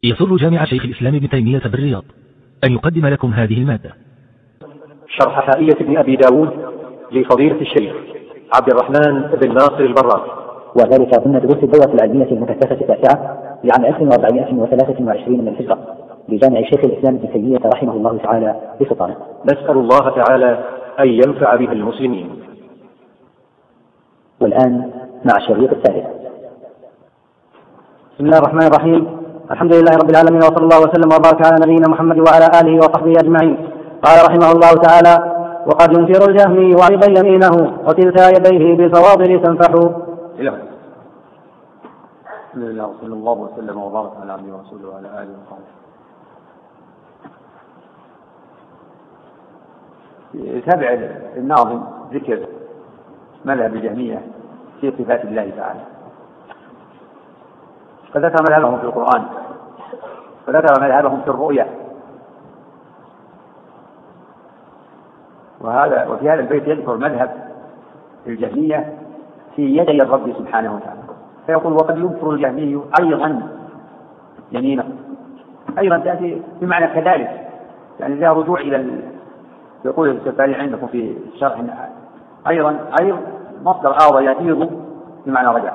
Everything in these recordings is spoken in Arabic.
يسر جامع شيخ الإسلام ابن تيمية بالرياض أن يقدم لكم هذه المادة. شرح حائية ابن أبي داود لفضيلة الشيخ عبد الرحمن بن ناصر البراك، وذلك ضمن دروس الدورة العلمية المكثفة التاسعة لعام 1423 من الهجرة لجامع شيخ الإسلام ابن تيمية رحمه الله تعالى بسلطانه. نسأل الله تعالى أن ينفع به المسلمين. والآن مع الشريط الثالث. بسم الله الرحمن الرحيم. الحمد لله رب العالمين، وصلى الله وسلم وبارك على نبينا محمد وعلى آله وصحبه أجمعين. قال رحمه الله تعالى: وقد ينكر الجهمي وأيضا يمينه وكلتا يديه بالفواضل تنفح. بسم الله وصلى الله وسلم وبارك على عبده ورسوله وعلى آله وصحبه. تابع الناظم ذكر مذهب الجهمية في صفات الله تعالى، فذكر مذهبهم في القرآن وذكر مذهبهم في الرؤية، وفي هذا البيت يذكر مذهب الجهمية في يدي الرب سبحانه وتعالى، فيقول: وقد ينكر الجهمي أيضا يمينه. أيضا تأتي بمعنى كذلك، يعني لا رجوع إلى يقول السفاري عندكم في الشرح أيضا مصدر أعضى يفيض بمعنى رجع.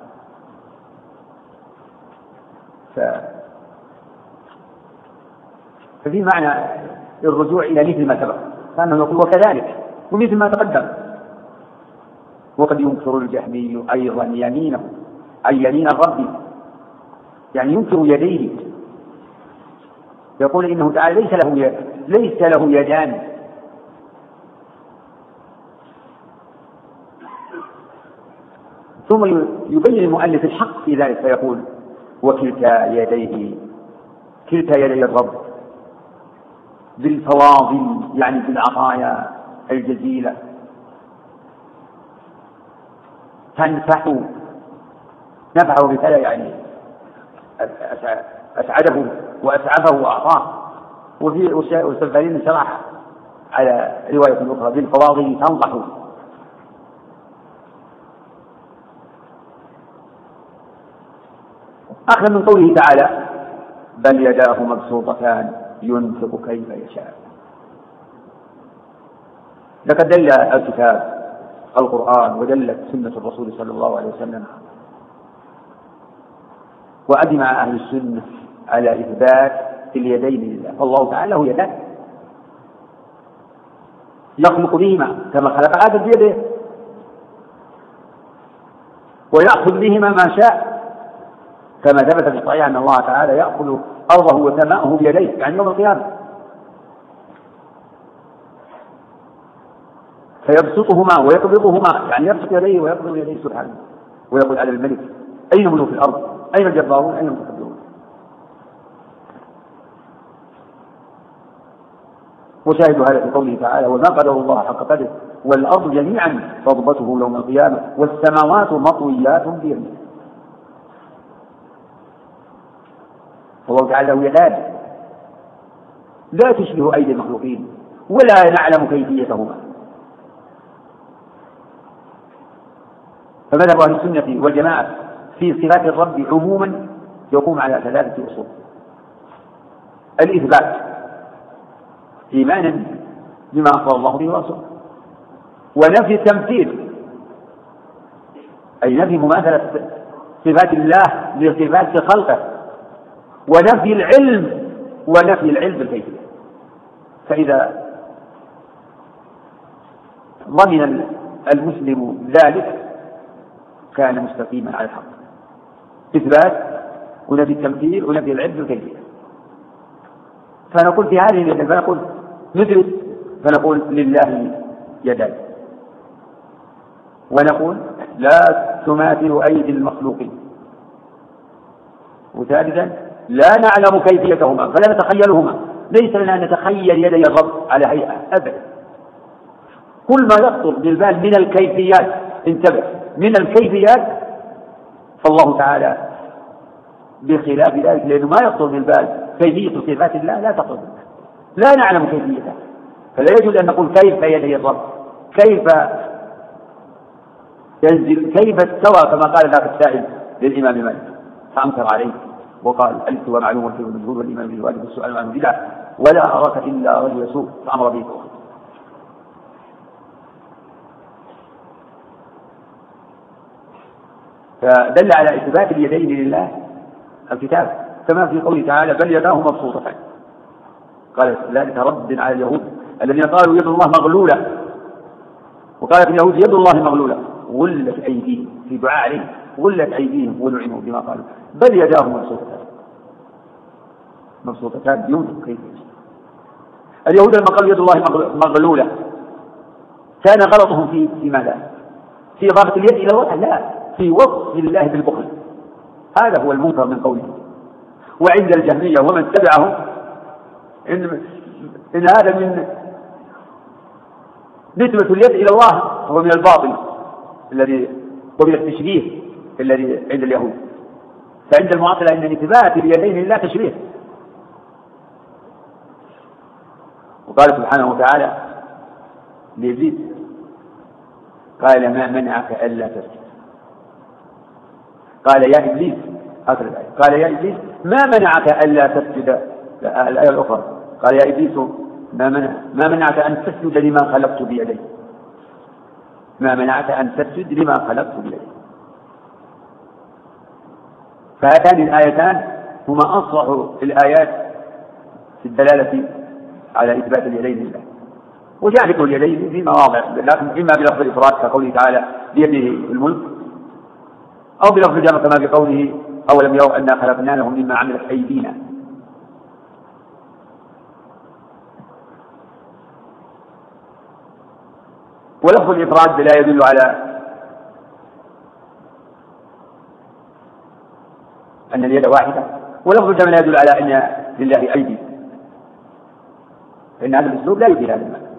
ففي معنى الرجوع إلى مثل ما سبق، كأنه يقول وكذلك ومثل ما تقدم. وقد ينكر الجهمي أيضا يمينه، أي يمين الرب، يعني ينكر يديه، يقول إنه تعالى ليس له يدان، ثم يبين المؤلف الحق في ذلك فيقول: وكلتا يديه، كلتا يدي الرب بالفواضل، يعني بالعطايا الجزيلة، تنفح. نفعه بكذا يعني أسعده وأسعفه وأعطاه. وفي والسفارين شرح على رواية أخرى: بالفواضل تنضح. أخذ من قوله تعالى: بل يداه مبسوطتان ينفق كيف يشاء. لقد دل الكتاب القرآن ودلت سنة الرسول صلى الله عليه وسلم، وأجمع أهل السنة على إثبات اليدين لله. فالله تعالى له يدان يخلق بهما كما خلق آدم بيده، ويأخذ بهما ما شاء، كما ثبت في الصحيح أن الله تعالى يأخذ أرضه وسماءه بيديه، يعني يوم القيامة، فيبسطهما ويقبضهما، يعني يبسط يديه ويقبض يديه سبحانه، ويقول على الملك: أين ملوك الأرض؟ أين الجبارون؟ أين المتكبرون؟ وشاهد هذا في قوله تعالى: وما قدر الله حق قدره والأرض جميعا قبضته يوم القيامة والسماوات مطويات بيمينه. الله تعالى له يدان لا تشبه أيدي المخلوقين ولا نعلم كيفيتهما. فمذهب أهل السنة والجماعة في صفات الرب عموما يقوم على ثلاثة أصول: الإثبات إيمانا بما أخبر الله به ورسوله، ونفي التمثيل أي نفي مماثلة صفات الله لصفات خلقه، ونفي العلم بالكيفية. فإذا ضمن المسلم ذلك كان مستقيما على الحق: إثبات ونفي التمثيل ونفي العلم بالكيفية. فنقول في هذه اليد، فنقول نثبت، فنقول لله يدان، ونقول لا تماثل أيدي المخلوقين، وثالثا لا نعلم كيفيتهما فلا نتخيلهما. ليس لنا أن نتخيل يدي الرب على هيئة أبدا. كل ما يخطر بالبال من الكيفيات، انتبه، من الكيفيات، فالله تعالى بخلاف ذلك، لأنه ما يخطر بالبال كيفية صفات الله، لا تخطر بالبال، لا نعلم كيفيتها، فلا يجوز أن نقول كيف يدي الرب، كيف ينزل، كيف استوى، كما قال ذاك السائل للإمام مالك فأنكر عليه وقال الاستواء معلوم والكيف مجهول والإيمان به واجب والسؤال عنه بدعة ولا أراك إلا رجل سوء فأمر به. فدل على إثبات اليدين لله الكتاب كما في قوله تعالى بل يداه مبسوطتان. قال ذلك رد على اليهود الذين قالوا يد الله مغلولة، وقالت اليهود يد الله مغلولة غلت أيديهم في دعاء عليه غلت أيديهم ولعنوا بما قالوا بل يداه مبسوطتان ينفق كيف يشاء. اليهود لما قالوا يد الله مغلولة كان غلطهم في ماذا؟ في إضافة اليد إلى الله؟ لا، في وصف الله بالبخل. هذا هو المنكر من قوله. وعند الجهمية ومن تبعهم إن هذا من نسبة اليد إلى الله هو من الباطل الذي ومن التشبيه الذي عند اليهود. فعند المعطلة إن إثبات اليدين لا تشبيه. وقال سبحانه وتعالى لإبليس قال ما منعك ألا تسجد؟ قال يا إبليس قال يا إبليس ما منعك ألا تسجد. الآية الأخرى قال يا إبليس ما منعك أن تسجد لما خلقت بيدي. ما منعك أن تسجد لما خلقت بيدي. فهاتان الآيتان هما أصح الآيات في الدلالة على إثبات اليدين لله. وجاء ذكر اليدين في مواضع لكن إما بلفظ الإفراد كقوله تعالى بيده الملك أو بلفظ الجمع كما بقوله أولم يروا أنا خلقنا لهم مما عملت أيدينا. ولفظ الإفراد لا يدل على أن اليد واحدة، ولفظ الجمع لا يدل على أن لله أيدي، فإن هذا الأسلوب لا يفيد هذا المعنى.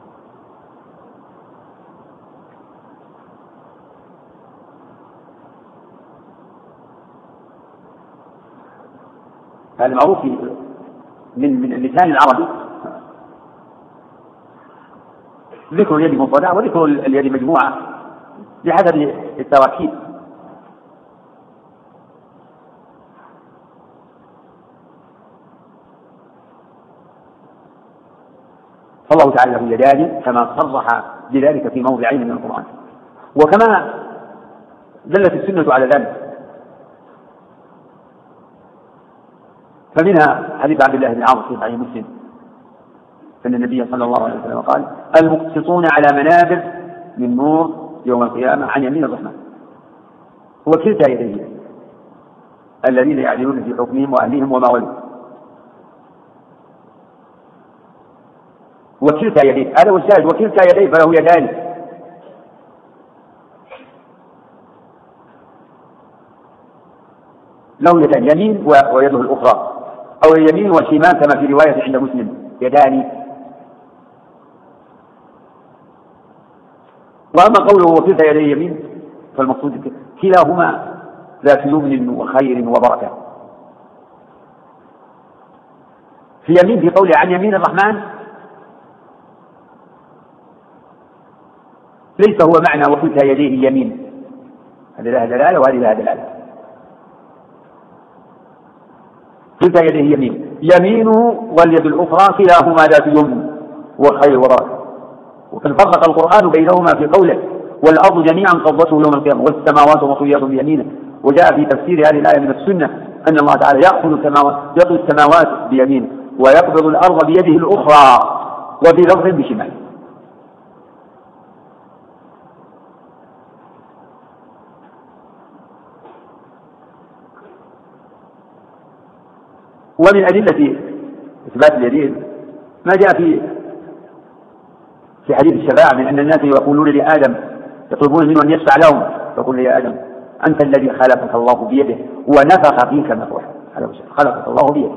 هذا معروف من اللسان العربي ذكر اليد مفردة وذكر اليد مجموعة بحسب التراكيب. فالله تعالى له يدان كما صرح بذلك في موضعين من القرآن، وكما دلت السنة على ذلك. فمنها حديث عبد الله بن عمرو في صحيح مسلم أن النبي صلى الله عليه وسلم قال المقسطون على منابر من نور يوم القيامة عن يمين الرحمن وكلتا يديه الذين يعدلون في حكمهم وأهلهم وما ولوا. وكلتا يديه هذا هو الشاهد، وكلتا يديه فله يدان. له يدان يمين ويده الأخرى أو اليمين والشمال كما في رواية عند مسلم يدان. وأما قوله وكلتا يديه يمين فالمقصود كلاهما ذات يمن وخير وبركة. في يمين في قوله عن يمين الرحمن ليس هو معنى وكلتا يديه يمين، هذه لها دلالة وهذه لها دلالة. كلتا يديه يمين يمينه واليد الأخرى كلاهما ذات يمن وخير وبركة. وقد فرق القرآن بينهما في قوله والأرض جميعا قبضته يوم القيامة والسماوات مطويات بيمينه. وجاء في تفسير هذه الآية من السنة أن الله تعالى يأخذ السماوات بيمينه ويقبض الأرض بيده الأخرى وفي لفظ بشماله. ومن أدلة إثبات اليدين ما جاء في حديث الشفاعة من أن الناس يقولون لآدم يطلبون منه أن يشفع لهم يقول يا آدم أنت الذي خلقك الله بيده ونفخ فيك نفخا. هذا خلقك الله بيده.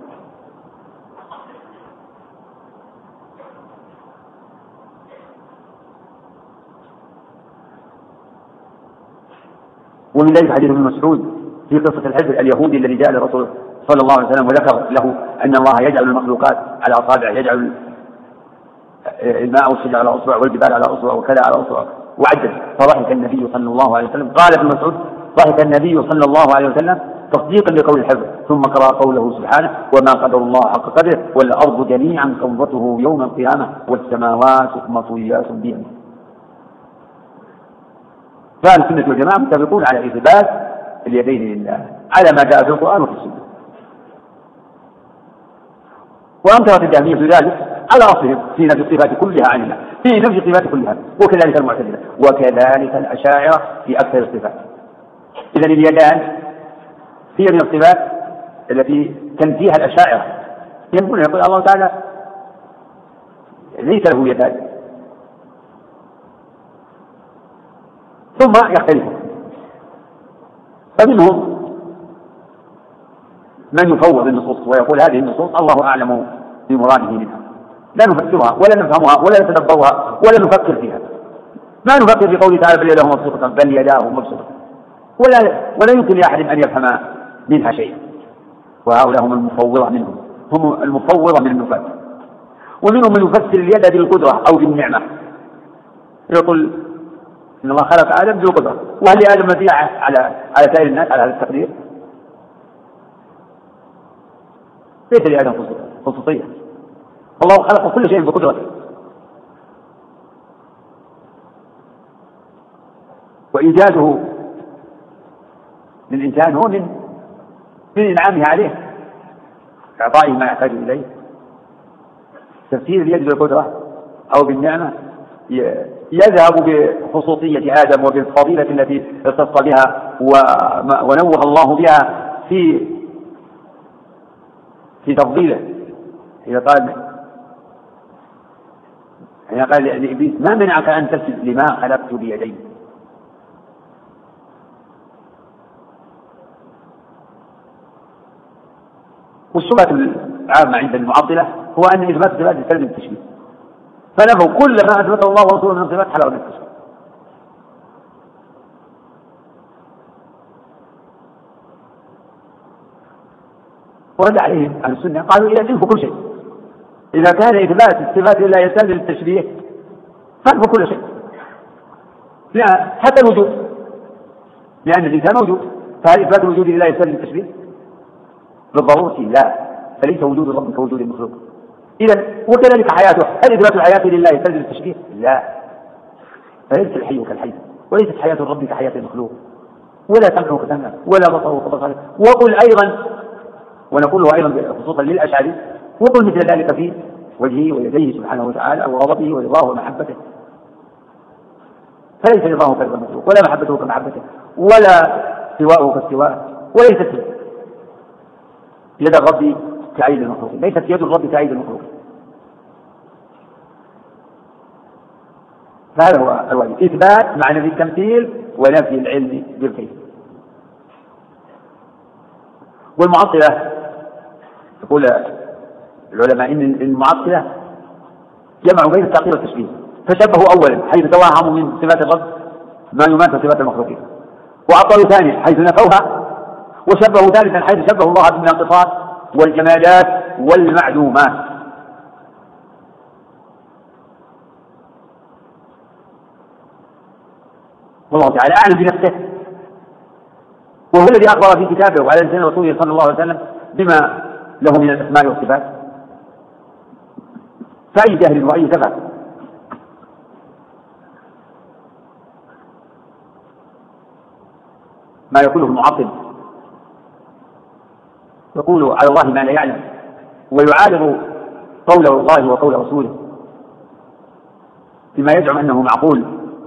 ومن ذلك حديث ابن مسعود في قصة الحجر اليهودي الذي جاء للرسول صلى الله عليه وسلم وذكر له أن الله يجعل المخلوقات على أصابع، يجعل الماء والشجر على أصبع والجبال على أصبع وكذا على أصبع وعدد. فضحك النبي صلى الله عليه وسلم. قال ابن مسعود ضحك النبي صلى الله عليه وسلم تصديقا لقول الحفظ. ثم قرأ قوله سبحانه: وما قدر الله حق قدره والأرض جميعا قبضته يوم القيامة والسماوات مطويات بيمينه. فأهل السنة والجماعة متفقون على إثبات اليدين لله على ما جاء في القرآن وفي السنة. وأنكرت الجهمية ذلك على أصلهم في نفي الصفات كلها عن الله، في نفي الصفات كلها، وكذلك المعتزلة، وكذلك الأشاعرة في أكثر الصفات. إذن اليدان هي من الصفات التي تنفيها الأشاعرة، يقول الله تعالى ليس له يدان، ثم يختلفون. فمنهم من يفوض النصوص ويقول هذه النصوص الله أعلم بمراده منها، لا نفسرها ولا نفهمها ولا نتدبرها ولا نفكر فيها. ما نفكر في قوله تعالى: بل يداه مبسوطتان، بل يداه مبسوطتان، ولا يمكن لأحد أن يفهم منها شيئا. وهؤلاء هم المفوضة منهم، هم المفوضة من النفاة. ومنهم من يفسر اليد بالقدرة أو بالنعمة، يقول إن الله خلق آدم بالقدرة، وهل لآدم مزية على سائر الناس على هذا التقدير؟ ليس لآدم خصوصية، الله خلق كل شيء بقدرته. وإيجاده للإنسان هو من إنعامه عليه، إعطائه ما يحتاج إليه. تفسير اليد بالقدرة أو بالنعمة يذهب بخصوصية آدم وبالفضيلة التي اختص بها ونوه الله بها في تفضيله. إذا قال لإبليس: ما منعك أن تسجد لما خلقت بيدي؟ والشبهة العامة عند المعطلة هو أن إثبات الصفات يستلزم التشبيه، فنفوا كل ما أثبته الله ورسوله من الصفات حلوا من التشبيه. ورد عليهم أهل السنة قالوا: إذا تنفوا كل شيء، إذا كان إثبات الصفات لا يستلزم التشبيه فانفوا كل شيء، لا حتى الوجود، لأن الإنسان موجود، فهل إثبات الوجود لا يستلزم التشبيه؟ بالضرورة لا، فليس وجود الرب كوجود المخلوق. إذن وكذلك حياته، هل إثبات الحياة لله يستلزم التشبيه؟ لا، فليس الحي كالحي، وليست حياة الرب كحياة المخلوق، ولا سمعه كسمعه، ولا بصره كبصره. وقل أيضا، ونقوله أيضا خصوصا للأشعري: وقل مثل ذلك في وجهه ويديه سبحانه وتعالى وغضبه ورضاه ومحبته، فليس رضاه كالمخلوق، ولا محبته كمحبته، ولا سواءه كالسواء، وليست يد الرب كأيد المخلوق، ليست يد الرب كأيد المخلوق. هذا هو الواجب: إثبات مع نفي التمثيل ونفي العلم بالكيف. والمعطلة يقول العلماء إن المعطلة جمعوا بين التعطيل والتشبيه، فشبهوا أولا حيث توهموا من صفات الرب ما يماثل صفات المخلوقين، وعطلوا ثانيا حيث نفوها، وشبهوا ثالثا حيث شبهوا الله بالناقصات والجمادات والمعلومات. والله تعالى أعلم بنفسه، وهو الذي أخبر في كتابه وعلى لسان رسوله صلى الله عليه وسلم بما له من الأسماء والصفات، فأي جهل وأي سفه. ما يقوله المعطل يقول على الله ما لا يعلم، ويعارض قول الله وقول رسوله بما يزعم أنه معقول.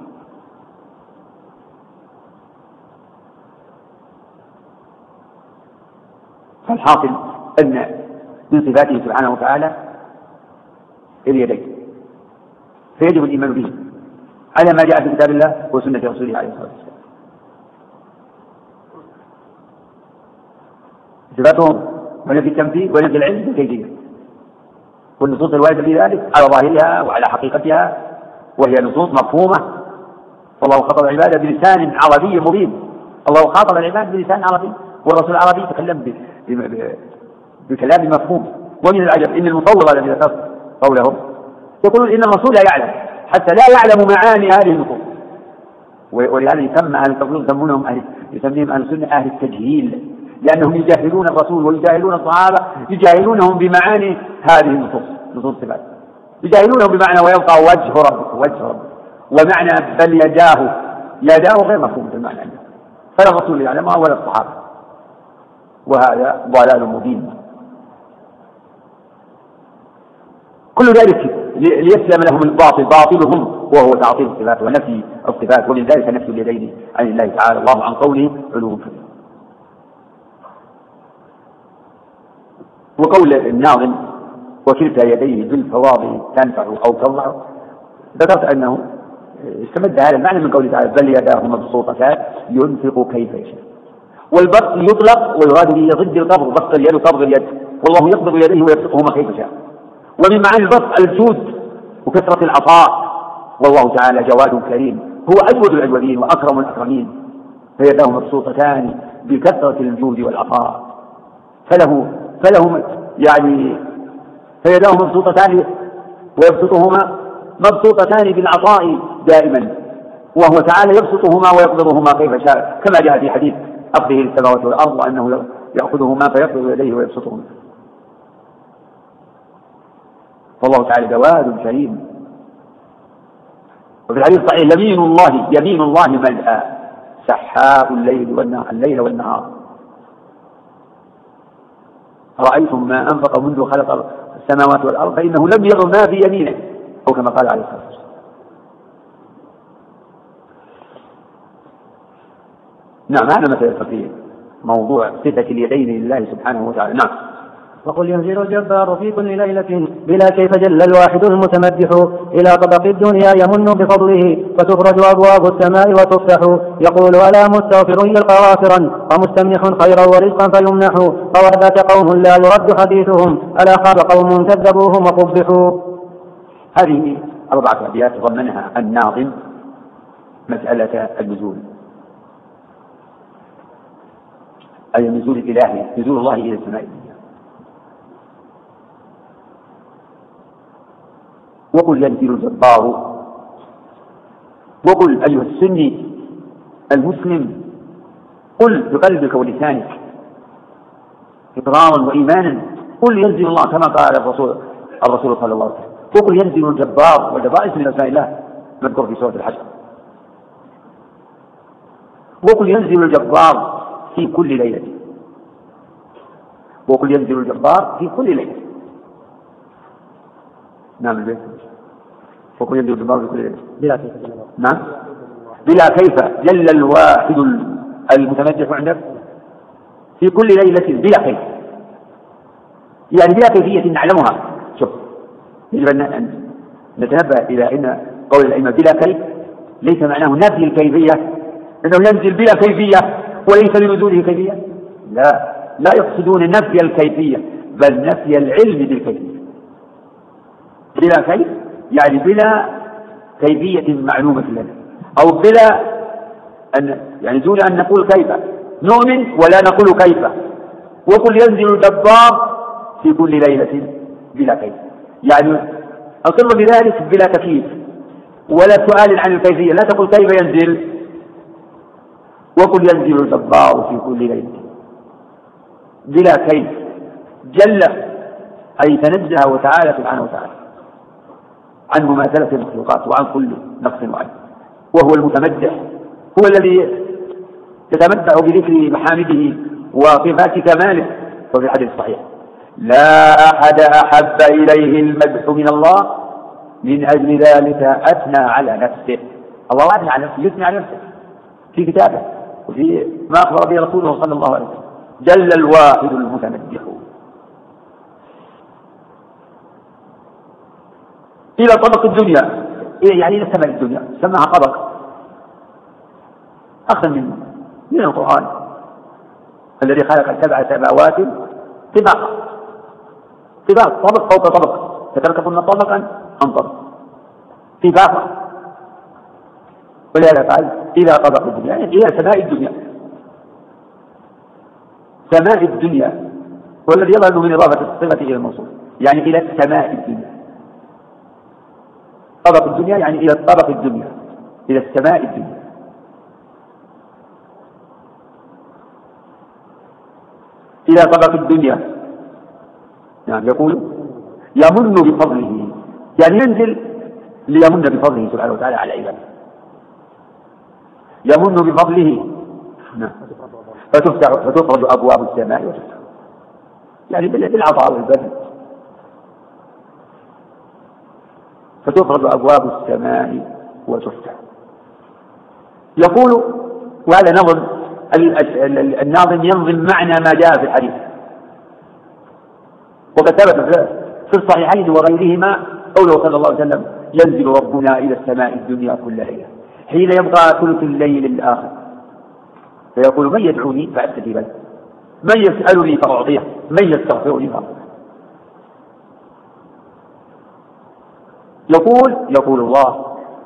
فالحاصل أن من صفاته سبحانه وتعالى اليدين، فيجب الإيمان به على ما جاء في كتاب الله وسنة رسوله عليه الصلاة والسلام. صفاتهم ونفي التمثيل ونفي العلم بالكيفية، والنصوص الواردة في ذلك على ظاهرها وعلى حقيقتها، وهي نصوص مفهومة. والله خاطب العباد بلسان عربي مبين، الله خاطب العباد بلسان عربي، والرسول العربي تكلم بكلام مفهوم. ومن العجب إن المفوضة الذين ذكرت قولهم يقولون إن الرسول لا يعلم، حتى لا يعلم معاني هذه النصوص. ولهذا يسمى أهل التفويض يسميهم أهل السنة أهل التجهيل، لأنهم يجاهلون الرسول ويجاهلون الصحابة، يجاهلونهم بمعاني هذه النصوص، نصوص الصفات، يجاهلونهم بمعنى ويبقى وجه ربك، ومعنى بل يداه غير مفهوم بالمعنى، فلا الرسول يعلمها ولا الصحابة، وهذا ضلال مبين. كل ذلك ليسلم لهم الباطل باطلهم، وهو تعطيل الصفات ونفي الصفات، ومن ذلك نفي اليدين عن الله تعالى، الله عن قوله علو كبير. وقول الناظم وكلتا يديه بالفواضل تنفع أو تضع، ذكرت أنه استمد هذا المعنى من قوله تعالى بل يداه مبسوطتان ينفق كيف يشاء. والبسط يطلق ويراد به ضد القبض، بسط اليد قبض اليد، والله يقبض يديه ويبسطهما كيف شاء. ومن معاني البسط الجود وكثرة العطاء، والله تعالى جواد كريم هو أجود الأجودين وأكرم الأكرمين، فيداه مبسوطتان بكثرة الجود والعطاء، فله يعني فيداه مبسوطتان ويبسطهما مبسوطتان بالعطاء دائما، وهو تعالى يبسطهما ويقبضهما كيف شاء، كما جاء في حديث أخذه للسماوات والأرض وأنه يأخذهما فيقبض يديه ويبسطهما. فالله تعالى جواد كريم. وفي الحديث الصحيح يمين الله ملأى سحاء الليل والنهار، رأيتم ما أنفق منذ خلق السماوات والأرض فإنه لم يغ ما بيمينه، أو كما قال عليه الصلاة والسلام. نعم، هذا مثل في موضوع صفة اليدين لله سبحانه وتعالى. نعم. وقل ينزل الجبار في كل ليلة بلا كيف جل الواحد المتمدح إلى طبق الدنيا يمن بفضله فتفرج أبواب السماء وتفتح، يقول ألا مستغفر يلقى غافرا ومستمنح خيرا ورزقا فيمنح، فوذاك قوم لا يرد حديثهم ألا خاب قوم كذبوهم وقبحوا. هذه 4 أبيات ضمنها الناظم مسألة النزول، أي النزول الإلهي، نزول الله إلى السماء. وقل ينزل الجبار، وقل أيها السني المسلم قل بقلبك ولسانك إقرارا وإيمانا، قل ينزل الله كما قال الرسول صلى الله عليه وسلم، وقل ينزل الجبار، والجبار اسم من أسماء الله مذكور في سورة الحشر. وقل ينزل الجبار في كل ليلة، وقل ينزل الجبار في كل ليلة. نعم البيت. وقل ينزل الجبار في كل ليلة بلا كيف. نعم بلا كيف جل الواحد المتمدح عندك في كل ليلة بلا كيف، يعني بلا كيفية نعلمها. شوف، يجب أن نتنبه إلى أن قول الأئمة بلا كيف ليس معناه نفي الكيفية، أنه ينزل بلا كيفية وليس لنزوله كيفية، لا يقصدون نفي الكيفية بل نفي العلم بالكيفية. بلا كيف يعني بلا كيفية معلومة لنا، أو بلا يعني دون أن نقول كيف، نؤمن ولا نقول كيف. وقل ينزل الجبار في كل ليلة بلا كيف، يعني أقر بذلك بلا تكييف ولا سؤال عن الكيفية، لا تقول كيف ينزل. وقل ينزل الجبار في كل ليلة بلا كيف، جل أي تنزه وتعالى سبحانه وتعالى عن مماثلة المخلوقات وعن كل نقص وعيب، وهو المتمدح، هو الذي يتمتع بذكر محامده وصفات كماله. وفي الحديث الصحيح لا أحد أحب إليه المدح من الله من أجل ذلك أثنى على نفسه. الله أثنى على نفسه، يثني على نفسه في كتابه وفي ما أخبر به رسوله صلى الله عليه وسلم. جل الواحد المتمدح إلى طبق الدنيا، يعني إلى سماء الدنيا، سماها طبق أخذ من القرآن الذي خلق 7 سماوات طباقا، طبق فوق طبق، فتركبن طبقا عن طبق طباقا، ولهذا قال إلى طبق الدنيا، يعني إلى سماء الدنيا. سماء الدنيا والذي يظهر من إضافة الصفة إلى الموصول، يعني إلى سماء الدنيا. طبق الدنيا يعني إلى طبق الدنيا، إلى السماء الدنيا. إلى طبق الدنيا. يعني يقول يمن بفضله، يعني ينزل ليمن بفضله سبحانه وتعالى على عباده، يمن بفضله. فتفرج أبواب السماء وتفتح، يعني بالعطاء والبذل. فتفرج أبواب السماء وتفتح. يقول، وهذا نظم الناظم ينظم معنى ما جاء في الحديث، وقد ثبت في الصحيحين وغيرهما قوله صلى الله عليه وسلم: ينزل ربنا إلى السماء الدنيا كل ليلة حين يبقى ثلث الليل الآخر، فيقول: من يدعوني فأستجيب له، من يسألني فأعطيه، من يستغفرني فأغفر. يقول الله: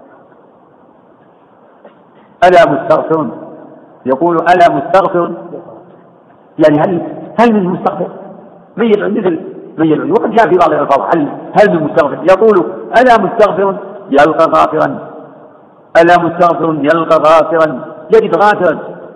ألا مستغفر؟ يقول: ألا مستغفر؟ يعني هل من مستغفر؟ من يدعوني مثل من يدعوني. وقد جاء في بعض الألفاظ هل من مستغفر؟ يقول: ألا مستغفر يلقى غافرا، ألا مستغفر يلقى غافرا، يجد غافرا.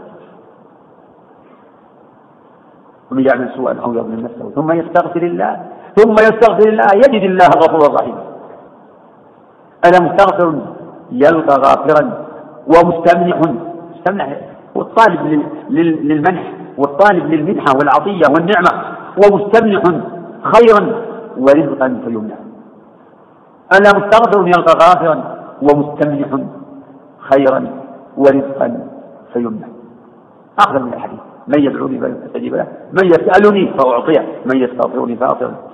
ومن يعمل سوءا أو يظلم نفسه ثم يستغفر الله يجد الله غفورا رحيما. ألا مستغفر يلقى غافرا ومستمنح، والطالب للمنح والطالب للمنحة والعطية والنعمة، ومستمنح خيرا ورزقا فيمنح. ألا مستغفر يلقى غافرا ومستمنح خيرا ورزقا فيمنح. أخذ من الحديث: من يدعوني فأستجيب له، من يسألني فأعطيه، من يستغفرني فأغفر له.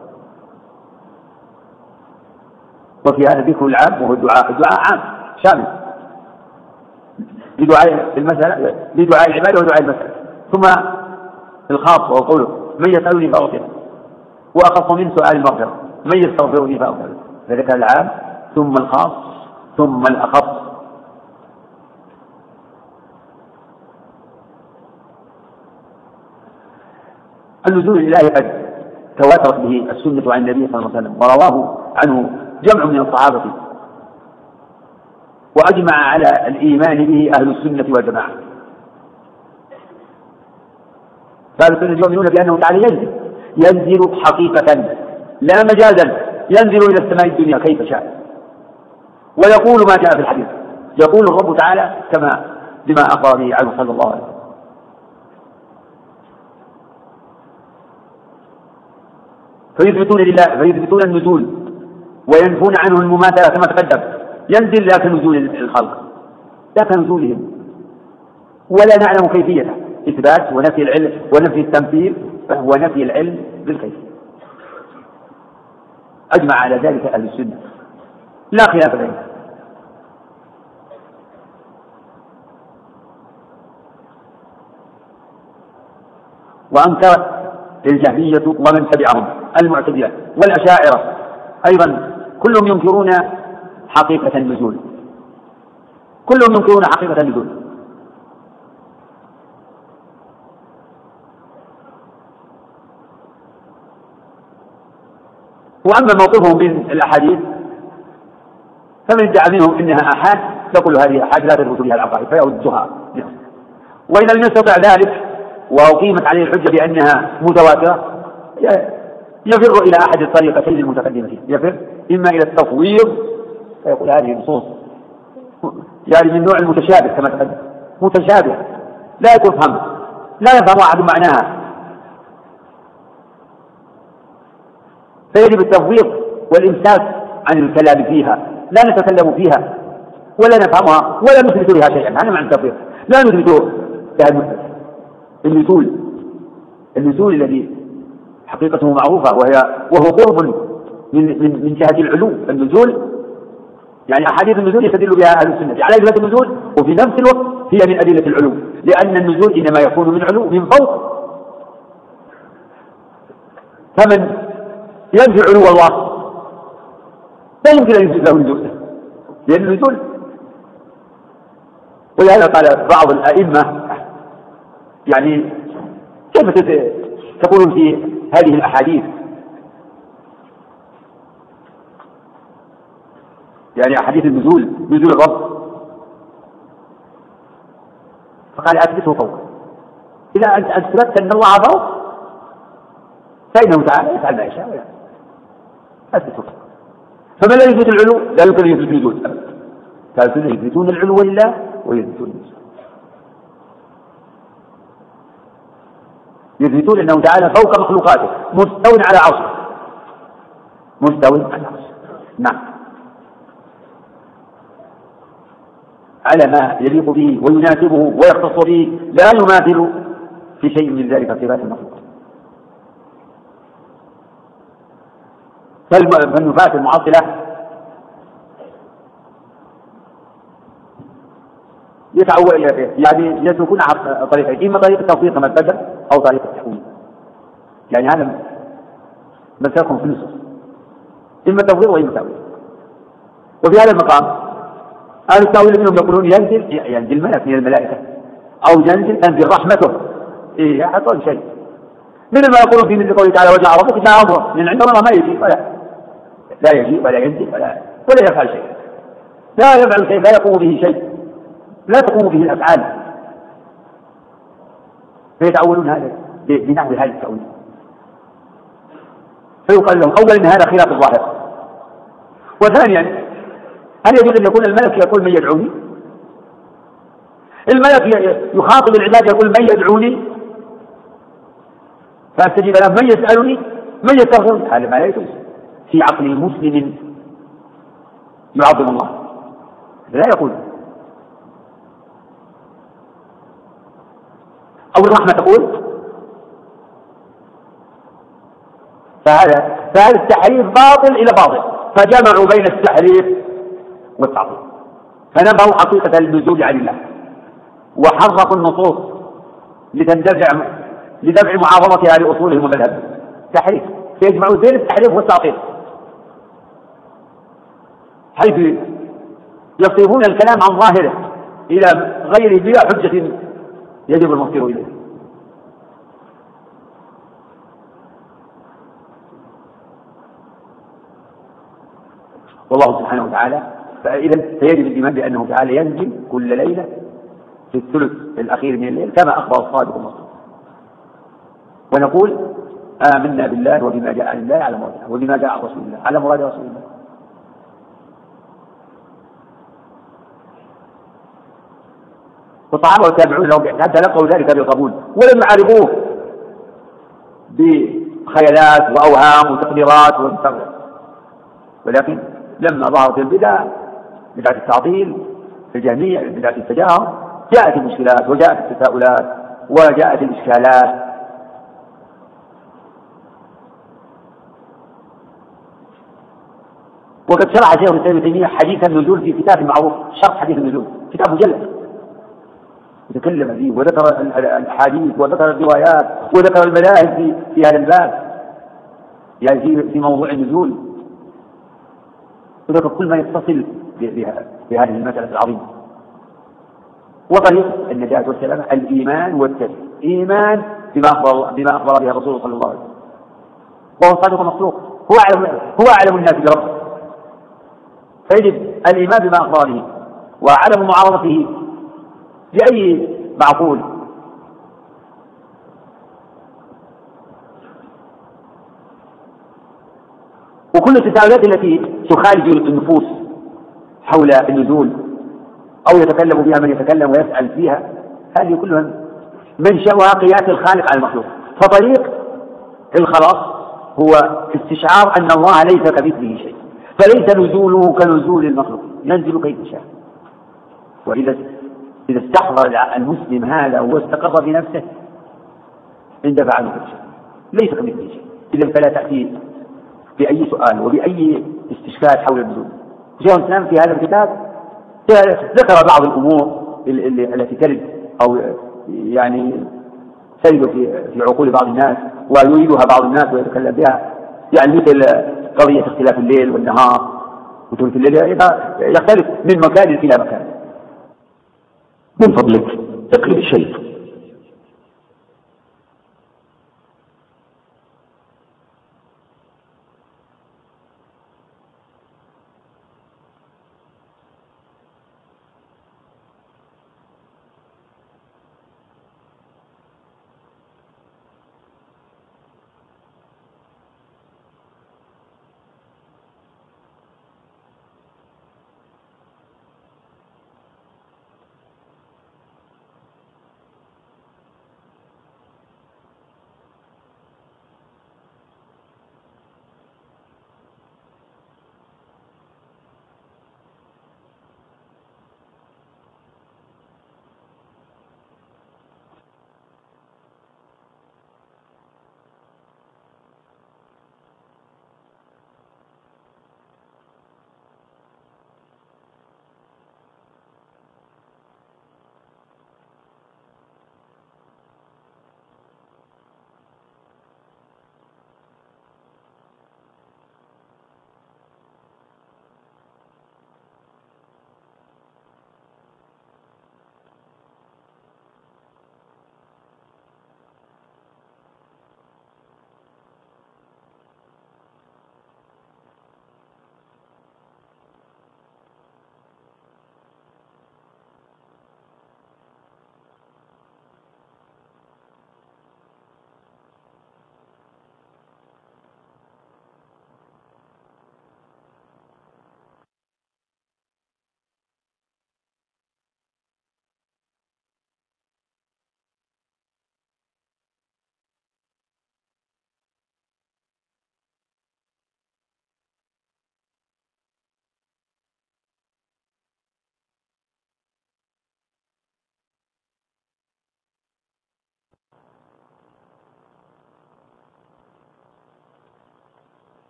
وفي هذا ذكر العام، وهو الدعاء عام شامل لدعاء المسألة، لدعاء العبادة ودعاء المسألة. ثم الخاص وهو قوله: من يسألني فأغفر، وأخص من سؤال المغفرة: من يستغفرني فأغفر له. فذكر العام ثم الخاص ثم الأخص. النزول الإلهي قد تواترت به السنة عن النبي صلى الله عليه وسلم، ورواه عنه جمع من الصحابة، وأجمع على الإيمان به أهل السنة والجماعة. فأهل السنة يؤمنون بأنه تعالى ينزل حقيقة لا مجازا، ينزل إلى السماء الدنيا كيف شاء، ويقول ما جاء في الحديث. يقول الرب تعالى بما أخبر به عنه صلى الله عليه وسلم. فيثبتون النزول وينفون عنه المماثلة كما تقدم. ينزل لا كنزول الخلق، لا كنزولهم، ولا نعلم كيفيته. إثبات ونفي العلم ونفي التمثيل، فهو نفي العلم بالكيفية. أجمع على ذلك أهل السنة لا خلاف بينهم. وأنكر الجهمية ومن تبعهم المعتزلة والأشاعرة أيضا، كلهم ينكرون حقيقة النزول، كلهم ينكرون حقيقة النزول. وأما موقفهم من الأحاديث فمن ادعى منهم إنها آحاد يقول هذه آحاد لا تثبت بها العقائد فيردها. وإن لم يستطع ذلك وأقيمت عليه الحجة بأنها متواترة يفر إلى أحد الطريقتين المتقدمتين، يفر إما إلى التفويض فيقول هذه نصوص يعني من نوع المتشابه كما تقدم، متشابه لا تفهم، لا يفهم أحد معناها، فيجب التفويض والإمساك عن الكلام فيها، لا نتكلم فيها ولا نفهمها ولا نثبت لها شيئا. هذا معنى التفويض، لا نثبت لها النزول الذي حقيقته معروفة وهو قرب من جهة العلو. النزول يعني أحاديث النزول يستدل بها أهل السنة على أدلة النزول، وفي نفس الوقت هي من أدلة العلو، لأن النزول إنما يكون من علو من فوق. فمن ينفي علو الله لا يمكن أن ينزل له النزول، لأن النزول. ولهذا قال بعض الأئمة يعني كيف تقولون في هذه الأحاديث يعني أحاديث النزول، نزول الرب، فقال أثبته فوق. إذا أنت أثبتت أن الله فوق فإنه تعالى يفعل ما يشاء ولا أثبته. فمن لا يثبت العلو لا يمكن يثبت الوجود أبدا. كانوا يثبتون العلو لله ويثبتون الوجود، يثبتون أنه تعالى فوق مخلوقاته مستوٍ على عرشه، مستوٍ على عرشه. نعم، على ما يليق به ويناسبه ويختص به، لا يماثل في شيء من ذلك صفات المخلوق. فالنفاة المعطلة يعني يسلكون طريقين، إما طريق التوفيق كما تقدم أو طريق التحويل. يعني هذا مسلكهم في النصوص، إما التوفيق وإما التأويل. وفي هذا المقام أهل التأويل منهم يقولون ينزل ملك من الملائكة أو تنزل رحمته، يحصل شيء من ما يقولون في مثل قوله تعالى وجاء ربك جاء أمره، من عند الله ما يجي لا يجي ولا ينزل ولا يفعل شيء، لا يفعل شيء، لا يقوم به شيء، لا تقوم به الأفعال. فيتأولون هذا بنحو هذا التأويل، فيقال لهم أولا إن هذا خلاف الظاهر، وثانيا هل يجوز أن يكون الملك يقول من يدعوني؟ الملك يخاطب العباد يقول من يدعوني فاستجيب له، من يسألني، من يستغفرني. هذا ما لا يجوز في عقل مسلم يعظم الله، لا يقول. أو الرحمة تقول، فهذا التحريف باطل إلى باطل، فجمعوا بين التحريف والتعطيل، فنبهوا حقيقة النزول عن الله وحرفوا النصوص لدفع معاظمتها لأصولهم ومذهبهم. تحريف، فيجمعوا بين التحريف والتعطيل، حيث يصرفون الكلام عن ظاهره إلى غير بلا حجة يجب المصير إليه. والله سبحانه وتعالى فيجب الإيمان بأنه تعالى ينزل كل ليلة في الثلث الأخير من الليل كما أخبر الصادق المصدوق، ونقول آمنا بالله وبما جاء عن الله على مراده، وبما جاء عن رسول الله على مراد رسول الله. والصحابة والتابعون لهم بإحسان تلقوا ذلك بالقبول ولم يعارضوه بخيالات وأوهام وتقديرات ومستغرب، ولكن لما ظهرت البدع، بدعة التعطيل الجهمية، بدعة التجاهر، جاءت المشكلات وجاءت التساؤلات وجاءت الإشكالات. وقد شرح شيخ الإسلام ابن تيمية حديث النزول في كتاب معروف، شرح حديث النزول، كتاب مجلد يتكلم فيه وذكر الأحاديث وذكر الروايات وذكر المذاهب في هذا الباب، يعني في موضوع النزول، وذكر كل ما يتصل بهذه المسألة العظيمة. وطريق النجاة والسلامة الإيمان والتسليم، إيمان بما أخبر به الرسول صلى الله عليه وسلم، وهو صادق مخلوق، هو أعلم الناس بربه، فيجب الإيمان بما أخبر به وعدم معارضته بأي معقول. وكل التساؤلات التي تخالج النفوس حول النزول أو يتكلم بها من يتكلم ويسأل فيها، هذه كلها منشأها قياس الخالق على المخلوق. فطريق الخلاص هو استشعار أن الله ليس كمثله شيء، فليس نزوله كنزول المخلوق، ينزل كيف شاء. وإذا استحضر المسلم هذا واستقر بنفسه اندفع عنه كل شيء، ليس كمثله شيء. إذا فلا تأتي بأي سؤال وبأي استشكال حول النزول. شيخ الإسلام في هذا الكتاب ذكر بعض الأمور التي ترد أو يعني ترد في عقول بعض الناس ويريدها بعض الناس ويتكلم بها، يعني مثل قضية اختلاف الليل والنهار، وثلث الليل يختلف من مكان إلى مكان. من فضلك تقريب الشيخ.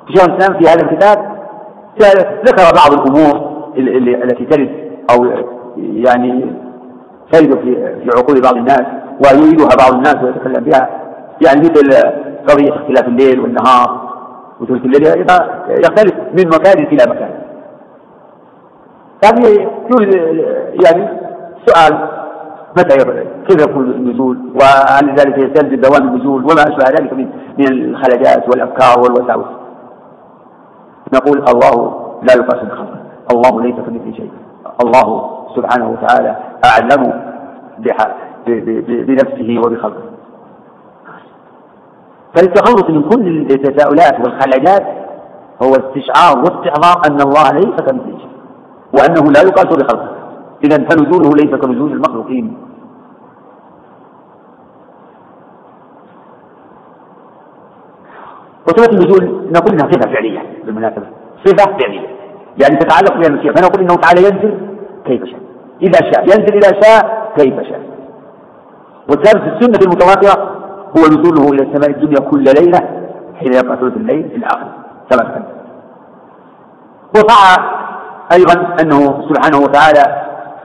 شيخ الإسلام في هذا الكتاب ذكر بعض الأمور التي ترد أو يعني ترد في عقول بعض الناس ويريدها بعض الناس ويتكلم بها، يعني مثل قضية اختلاف الليل والنهار وثلث الليل يختلف من مكان إلى مكان. هذه يريد يعني سؤال متى كيف يكون النزول، وعن ذلك يستلزم دوام النزول وما أشبه ذلك من الخلجات والأفكار والوساوس. نقول الله لا يقاس بخلقه، الله ليس كمثله شيء، الله سبحانه وتعالى أعلم بنفسه وبخلقه. فالتخلص من كل التساؤلات والخلجات هو استشعار واستحضار أن الله ليس كمثله شيء وأنه لا يقاس بخلقه، إذن فنزوله ليس كنزول المخلوقين. وصفة النزول نقول إنها صفة فعلية بالمناسبة، صفة فعلية يعني تتعلق بها المشيئة، فنقول إنه تعالى ينزل كيف شاء إذا شاء، ينزل إذا شاء كيف شاء. والثالث السنة المتواترة هو نزوله إلى السماء الدنيا كل ليلة حين يبقى ثلث الليل الآخر كما كان. وصح أيضا أنه سبحانه وتعالى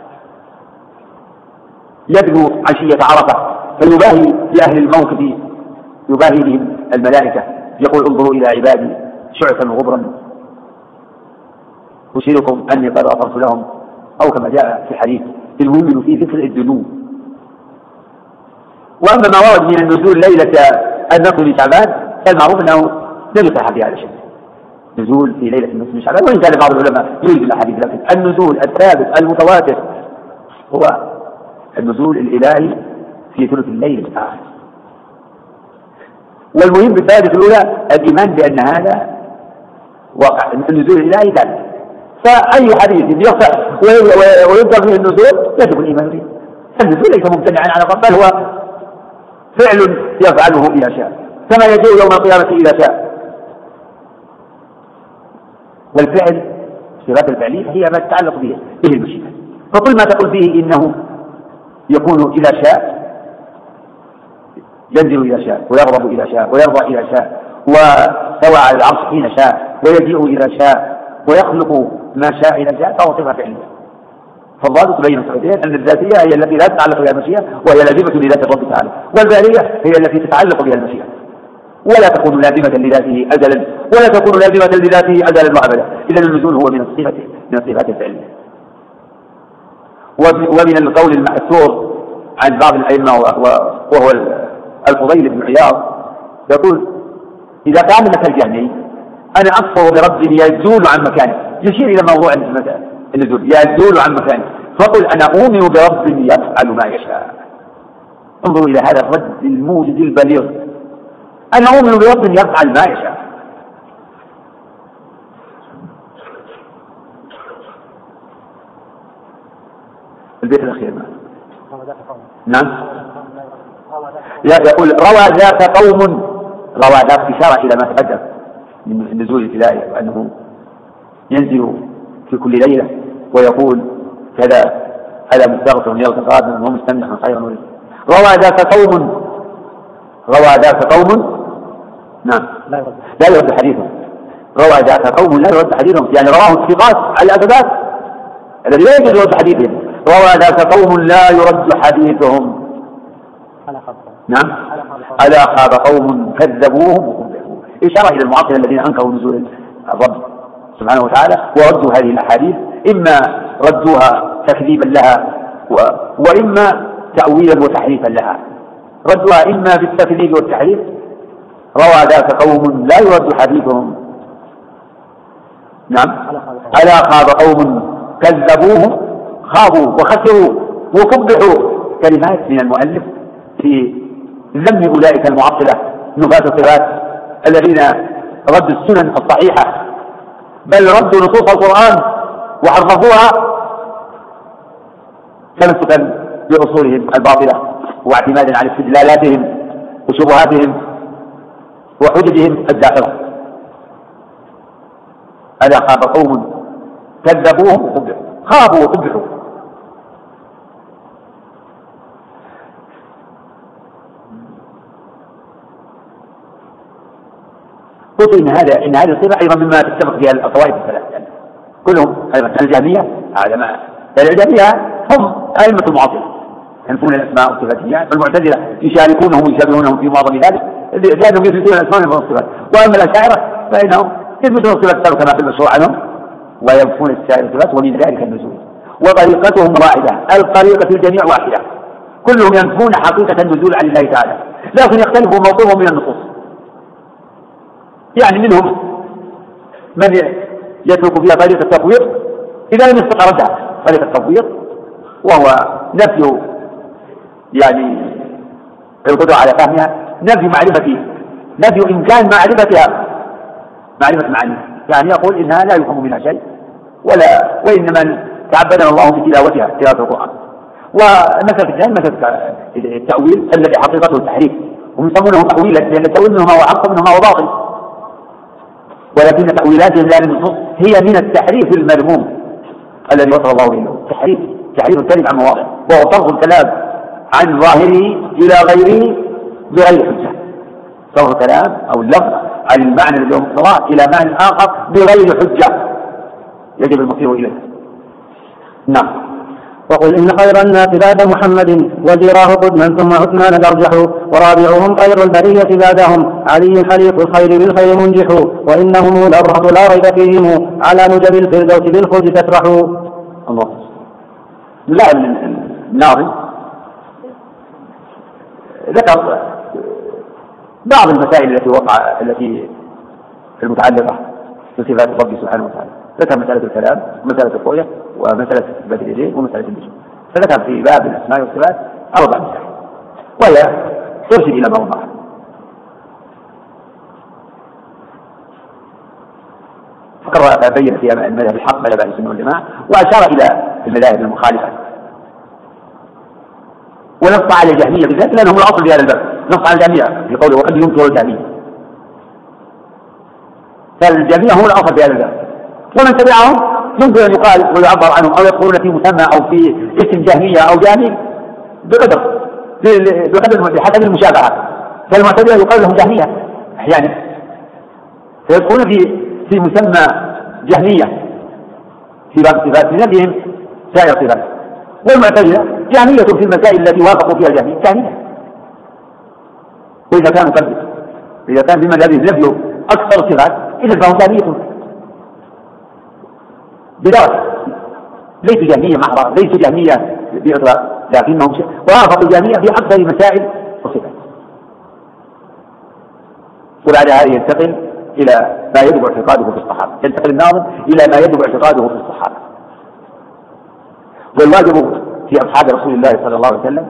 يدعو عشية عرفة فيباهي بأهل الموقف، يباهي بهم الملائكة، يقول انظروا إلى عبادي شعثا وغبرا أشيركم أني قد غفرت لهم، أو كما جاء في حديث المؤمن في ذكر الذنوب. وأما ما ورد من النزول ليلة النصف من شعبان فالمعروف أنه لم يصح في هذا الشيء، نزول في ليلة النصف من شعبان، وإن كان بعض العلماء يريد الأحاديث، لكن النزول الثابت المتواتر هو النزول الإلهي في ثلث الليل الآخر. والمهم بالفائدة الأولى الإيمان بأن هذا واقع، النزول الإلهي ذلك، فأي حديث يصح ويذكر فيه النزول يجب الإيمان به. النزول ليس ممتنعا على قبل، بل هو فعل يفعله إذا شاء، كما يجيء يوم القيامة إذا شاء. والفعل الصفات الفعلية هي ما تتعلق به المشيئة، فكل ما تقول به إنه يكون إذا شاء، ينزل إذا شاء ويغضب إذا شاء ويرضى إذا شاء وسوى على العرش حين شاء ويجيء إذا شاء ويخلق ما شاء إذا شاء فهو صفة فعلية. فالضابط بين الصفتين أن الذاتية هي التي لا تتعلق بها المشيئة وهي لازمة لذات الرب تعالى، والفعلية هي التي تتعلق بها المشيئة ولا تكون لازمة لذاته أزلا ولا تكون لازمة لذاته أزلا وأبدا. إذن النزول هو من الصفات الفعلية. ومن القول المأثور عن بعض الأئمة وهو الفضيل بن عياض يقول إذا كان مثل الجهمي أنا أكفر برب يزول عن مكانه، يشير إلى موضوع النزول يزول عن مكانه، فقل أنا أؤمن برب يفعل ما يشاء. انظروا إلى هذا الرد الموجز البليغ، أنا أؤمن برب يفعل ما يشاء. البيت الأخير نعم يقول روى ذاك قوم، روى ذاك إشارة إلى ما تقدم من النزول الإلهي وأنه ينزل في كل ليلة ويقول كذا هذا مستغفر يغفر قادم ومستمنح خيرا ولي. روى ذاك قوم نعم لا يرد حديثهم، روى ذاك قوم لا يرد حديثهم، يعني رواه الثقات على الأسباب الذي لا يجوز رد حديثهم. روى ذاك قوم لا يرد حديثهم، نعم ألا خاب قوم كذبوهم وكذبوه، إشارة إلى المعطلة الذين أنكروا نزول الرب سبحانه وتعالى وردوا هذه الأحاديث، إما ردوها تكذيبا لها وإما تأويلا وتحريفا لها. ردوها إما بالتكذيب والتحريف، روى ذاك قوم لا يرد حديثهم، نعم ألا خاب قوم كذبوهم، خابوا وخسروا وكبحوا، كلمات من المؤلف في ذم أولئك المعطلة نفاة الصفات الذين ردوا السنن الصحيحة بل ردوا نصوص القرآن وحرفوها تمسكا بأصولهم الباطلة واعتمادا على استدلالاتهم وشبهاتهم وحججهم الداخلة. ألا خاب قوم كذبوهم وقبحوا، خابوا وقبحوا. قلت إن هذه الصفة أيضا مما تتفق فيها الطوائف الثلاث يعني كلهم أيضا الجهمية على ما الجهمية هم أئمة المعطلة ينفون الأسماء والصفات، فالمعتزلة يشاركونهم ويشابهونهم في معظم ذلك لأنهم يثبتون الأسماء والصفات، وأما الأشاعرة فإنهم يثبتون الصفات كما في المشروع عنهم وينفون السائر الصفات، ومن ذلك النزول. وطريقتهم واحدة، الطريقة في الجميع واحدة، كلهم ينفون حقيقة النزول عن الله تعالى، لكن يختلف موضوعهم من النصوص. يعني منهم من يترك فيها طريقة التفويض إذا لم يستقردها طريقة التفويض، وهو نفي يعني القدرة على فهمها، نفي معرفة، نفي إمكان معرفتها، معرفة معانيها، يعني يقول إنها لا يفهم منها شيء وإنما تعبدنا الله بتلاوتها تلاوة القرآن. ومسألة الثانية مسألة التأويل الذي حقيقته التحريف، هم يسمونه تأويلا لأن التأويل منه ما هو حق ومنه ما هو باطل، ولكن تأويلاتهم لا للنصوص هي من التحريف المذموم الذي وصل الله إليه، تحريف الكلم عن مواضع، وهو صرف الكلام عن ظاهره إلى غيره بغير حجة، صرف الكلام أو اللفظ عن المعنى الذي هو مقتضاه إلى معنى آخر بغير حجة يجب المصير إليه. نعم. وقل إن خير الناس بعد محمد وزيراه قدما ثم عثمان الأرجح، ورابعهم خير البرية بعدهم علي حليق الخير بالخير منجح، وإنهم الأبرة لا ريب فيهم على نجب الفردوس بالخلد تسرح. الله. لا الناظم ذكر بعض المسائل التي المتعلقة بصفات الرب سبحانه وتعالى، ذكر مسألة الكلام ومسألة الرؤية ومسألة بدء اليدين ومسألة النجم، فذكر في باب الأسماء والصفات 4 مسائل وهي ترشد إلى موضوعها. فكر بين في المذهب الحق مذهب أهل السنة والجماعة، وأشار إلى المذاهب المخالفة، ونص على الجهمية بالذات لأنهم الأصل في هذا الباب، نص على الجهمية في قوله وقد ينكر الجهمية، فالجهمية هم الأصل في هذا الباب، ومن تبعهم يمكن أن يقال ويعبر عنهم أو يقولون في مسمى أو في اسم جهمية أو جهمي بقدر بحسب المشابهة، فالمعتزلة يقال لهم جهمية أحيانا فيدخلون في مسمى جهمية في باب الصفات بنفيهم سائر الصفات، والمعتزلة جهمية في المسائل التي وافقوا فيها الجهمية جهمية. وإذا كانوا إذا كان في مذهبهم نفي أكثر الصفات إذا فهم جهمية بدرجة، ليسوا جهمية محضة، ليسوا جهمية بإطلاق، لكنهم وافقوا الجهمية في أكثر مسائل الصفات. وبعد هذا ينتقل إلى ما يجب اعتقاده في الصحابة، ينتقل الناظم إلى ما يجب اعتقاده في الصحابة. والواجب في أصحاب رسول الله صلى الله عليه وسلم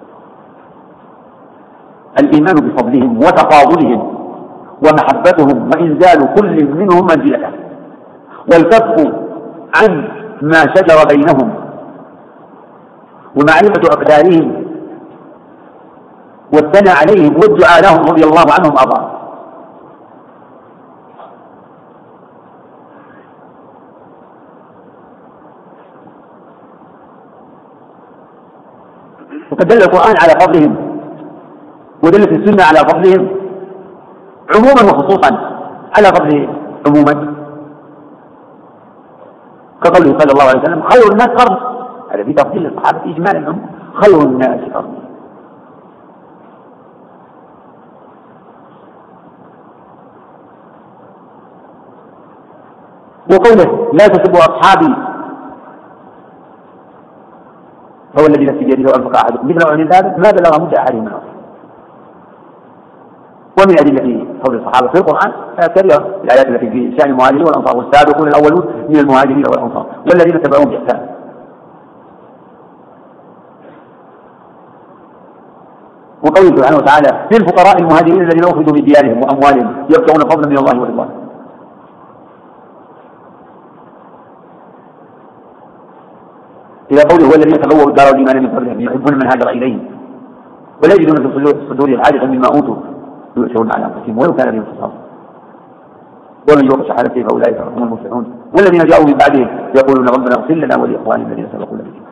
الإيمان بفضلهم وتفاضلهم ومحبتهم وإنزال كل منهم منزلته، والكف عن ما شجر بينهم ومعرفة أقدارهم والثناء عليهم والدعاء لهم رضي الله عنهم أرضاهم. وقد دل القرآن على فضلهم ودلت السنة على فضلهم عموما وخصوصا، على فضلهم عموما كقوله صلى الله عليه وسلم خير الناس قرن، هذا في تفضيل الصحابة إجمالا، خير الناس قرن. وقوله لا تسبوا أصحابي هو الذي نفسي بيده وأنفق أحدكم مثل أن ذلك ما بلغ مدة أحدهم منه. ومن أدلة قول الصحابة في القرآن كثيرة الآيات التي في شأن المهاجرين والأنصار والسابقون الأولون من المهاجرين والأنصار والذين تبعوهم بإحسان. وقوله سبحانه وتعالى للفقراء المهاجرين الذين أخرجوا من ديارهم وأموالهم يبتغون فضلا من الله ورضوانه. إلى قوله هو الذين تبوأوا الدار والإيمان من قبلهم يحبون من هاجر إليهم ولا يجدون في صدورهم حاجة مما أوتوا يؤثرون على أنفسهم ولو كان بهم خصاصة ومن يوق شح نفسه فأولئك هم المفلحون. والذين جاءوا من بعدهم يقولون ربنا اغفر لنا ولإخواننا الذين سبقونا بالإيمان.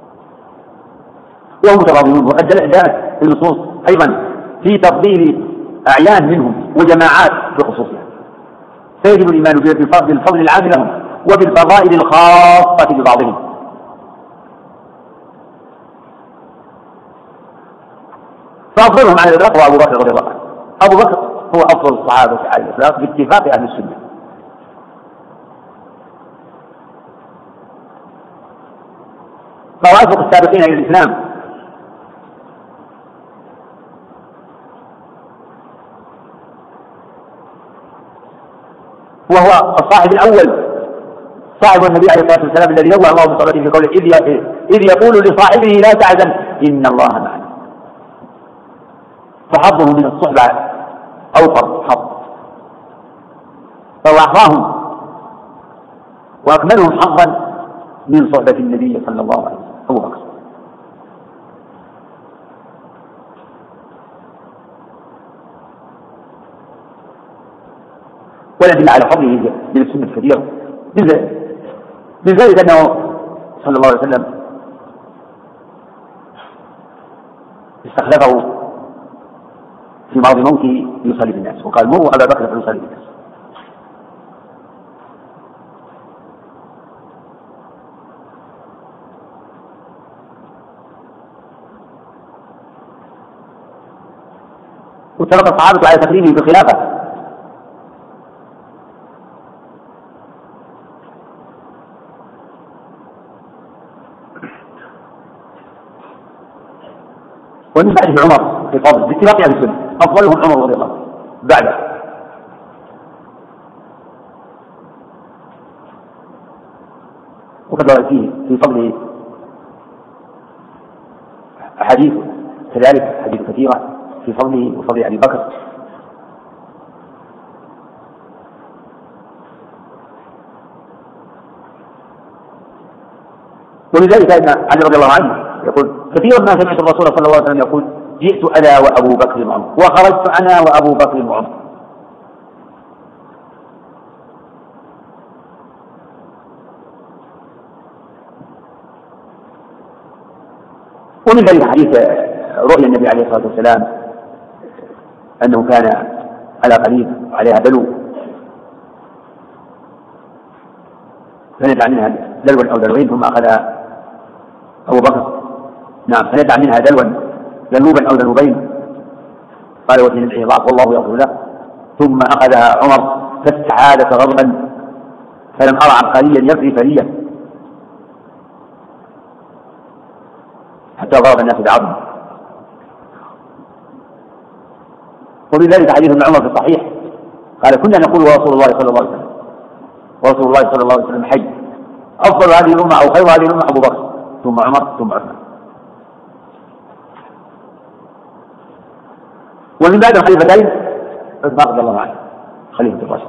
وهم متراضون. وقد جاءت النصوص أيضا في تفضيل أعيان منهم وجماعات بخصوصها، فيجب الإيمان بالفضل العام لهم وبالفضائل الخاصة ببعضهم. فأفضلهم على الإطلاق هو أبو بكر رضي الله عنه. أبو بكر هو أفضل الصحابة على الإطلاق باتفاق أهل السنة. فهو أسبق السابقين إلى الإسلام، وهو الصاحب الأول، صاحب النبي عليه الصلاة والسلام الذي يضع الله بصلاته في قوله إذ يقول لصاحبه لا تحزن إن الله معنا. فحظه من الصحبة أوفر حظ، فهو أحراهم وأكملهم حظا من صحبة النبي صلى الله عليه وسلم أبو بكر. والأدلة على فضله من السنة الكثيرة، من ذلك أنه صلى الله عليه وسلم استخلفه في مرض موته يصلي بالناس، وقال مروا أبا بكر فيصلي بالناس. واتفق الصحابة على تقديمه بالخلافة، ومن بعده عمر في فضل باتفاق أهل السنة، أفضلهم عمر رضي الله عنه بعده. وقد روى فيه في فضله أحاديث كذلك، حديث كثيرة في فضله وفضل أبي بكر. ولذلك أن علي رضي الله عنه يقول كثيرا ما سمعت الرسول صلى الله عليه وسلم يقول جئت أنا وأبو بكر وعمر، وخرجت أنا وأبو بكر وعمر. ومن ذلك حديث رؤيا النبي عليه الصلاة والسلام أنه كان على قريب عليها دلو، فندع منها دلوا أو دلوين، ثم أخذ أبو بكر فندع منها دلوا ذنوبا أو ذنوبين، قال وفي نزعه ضعف والله يغفر له. ثم أخذها عمر فاستعاد غضبا فلم أرى عبقريا يفري فريا حتى ضرب الناس بعضهم. وبذلك حديث ابن عمر في الصحيح قال كنا نقول ورسول الله صلى الله عليه وسلم، ورسول الله صلى الله عليه وسلم حي، أفضل هذه الأمة أو خير هذه الأمة أبو بكر ثم عمر ثم عثمان. ومن بعد الخليفتين عثمان رضي الله عنه خليفة الراشد،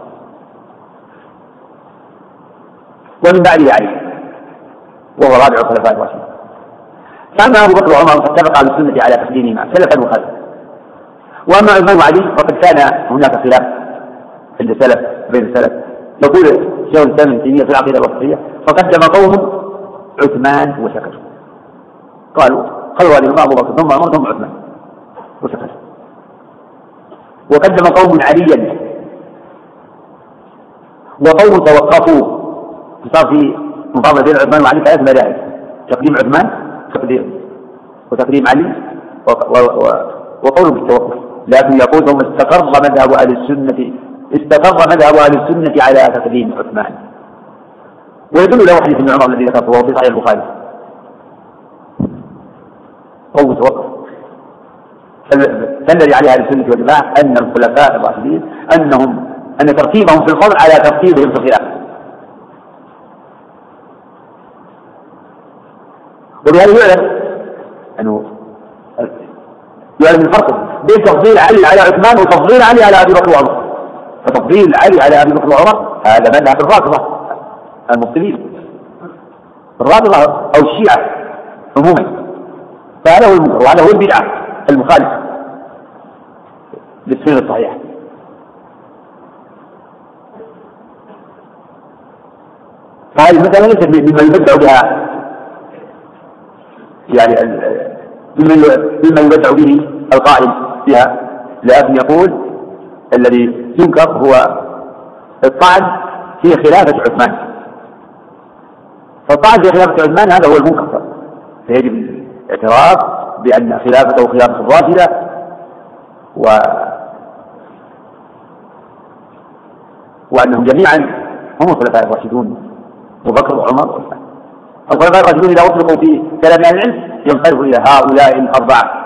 ومن بعده علي وهو رابع الخلفاء الراشدين. فأما أبو بكر وعمر فاتفق على السنة على تقديمهما سلفا وخلفا، وأما عثمان وعلي فقد كان هناك خلاف عند السلف بين السلف. يقول شيخ الإسلام ابن تيمية في العقيدة الوسطية فقدم قوم عثمان وسكتوا، قالوا خلوا هذه الأمة أبو بكر ثم عمر ثم عثمان وسكتوا. وقدم قوم عليا وقوم توقفوا، صار في مفاضلة بين عثمان وعلي ثلاث مذاهب: تقديم عثمان وتقديم علي وقول بالتوقف. لكن يقول ثم استقر مذهب أهل السنة على تقديم عثمان. ويدل له حديث ابن عمر الذي ذكرته وهو في صحيح البخاري قول بالتوقف. فالذي عليه أهل السنة والجماعة أن الخلفاء الراشدين أن ترتيبهم في الفضل على ترتيبهم في الخلاف. ولهذا يعلم الفرق بين تفضيل علي على عثمان وتفضيل علي على أبي بكر وعمر. فتفضيل علي على أبي بكر وعمر هذا مذهب الرافضة المبطلين، الرافضة أو الشيعة عموما، فهذا هو المنكر وهذا هو البدعة المخالف للسنة الصحيحة. فهذه المسألة ليست مما يبدع بها يعني مما يبدع به القائل بها، لكن يقول الذي ينكر هو الطعن في خلافة عثمان، فالطعن في خلافة عثمان هذا هو المنكر، فيجب الاعتراف بأن خلافته خلافة راشدة وأنهم جميعا هم الخلفاء الراشدون أبو بكر وعمر وعثمان. الخلفاء الراشدون إذا أطلقوا في كلام أهل العلم ينصرفوا إلى هؤلاء الأربعة.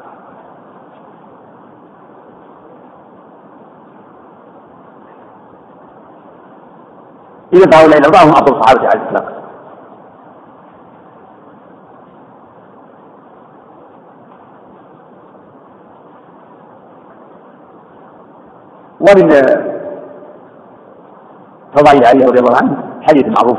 إذا هؤلاء الأربعة هم أفضل الصحابة على الإطلاق. ومن فضائل علي رضي الله عنه حديث معروف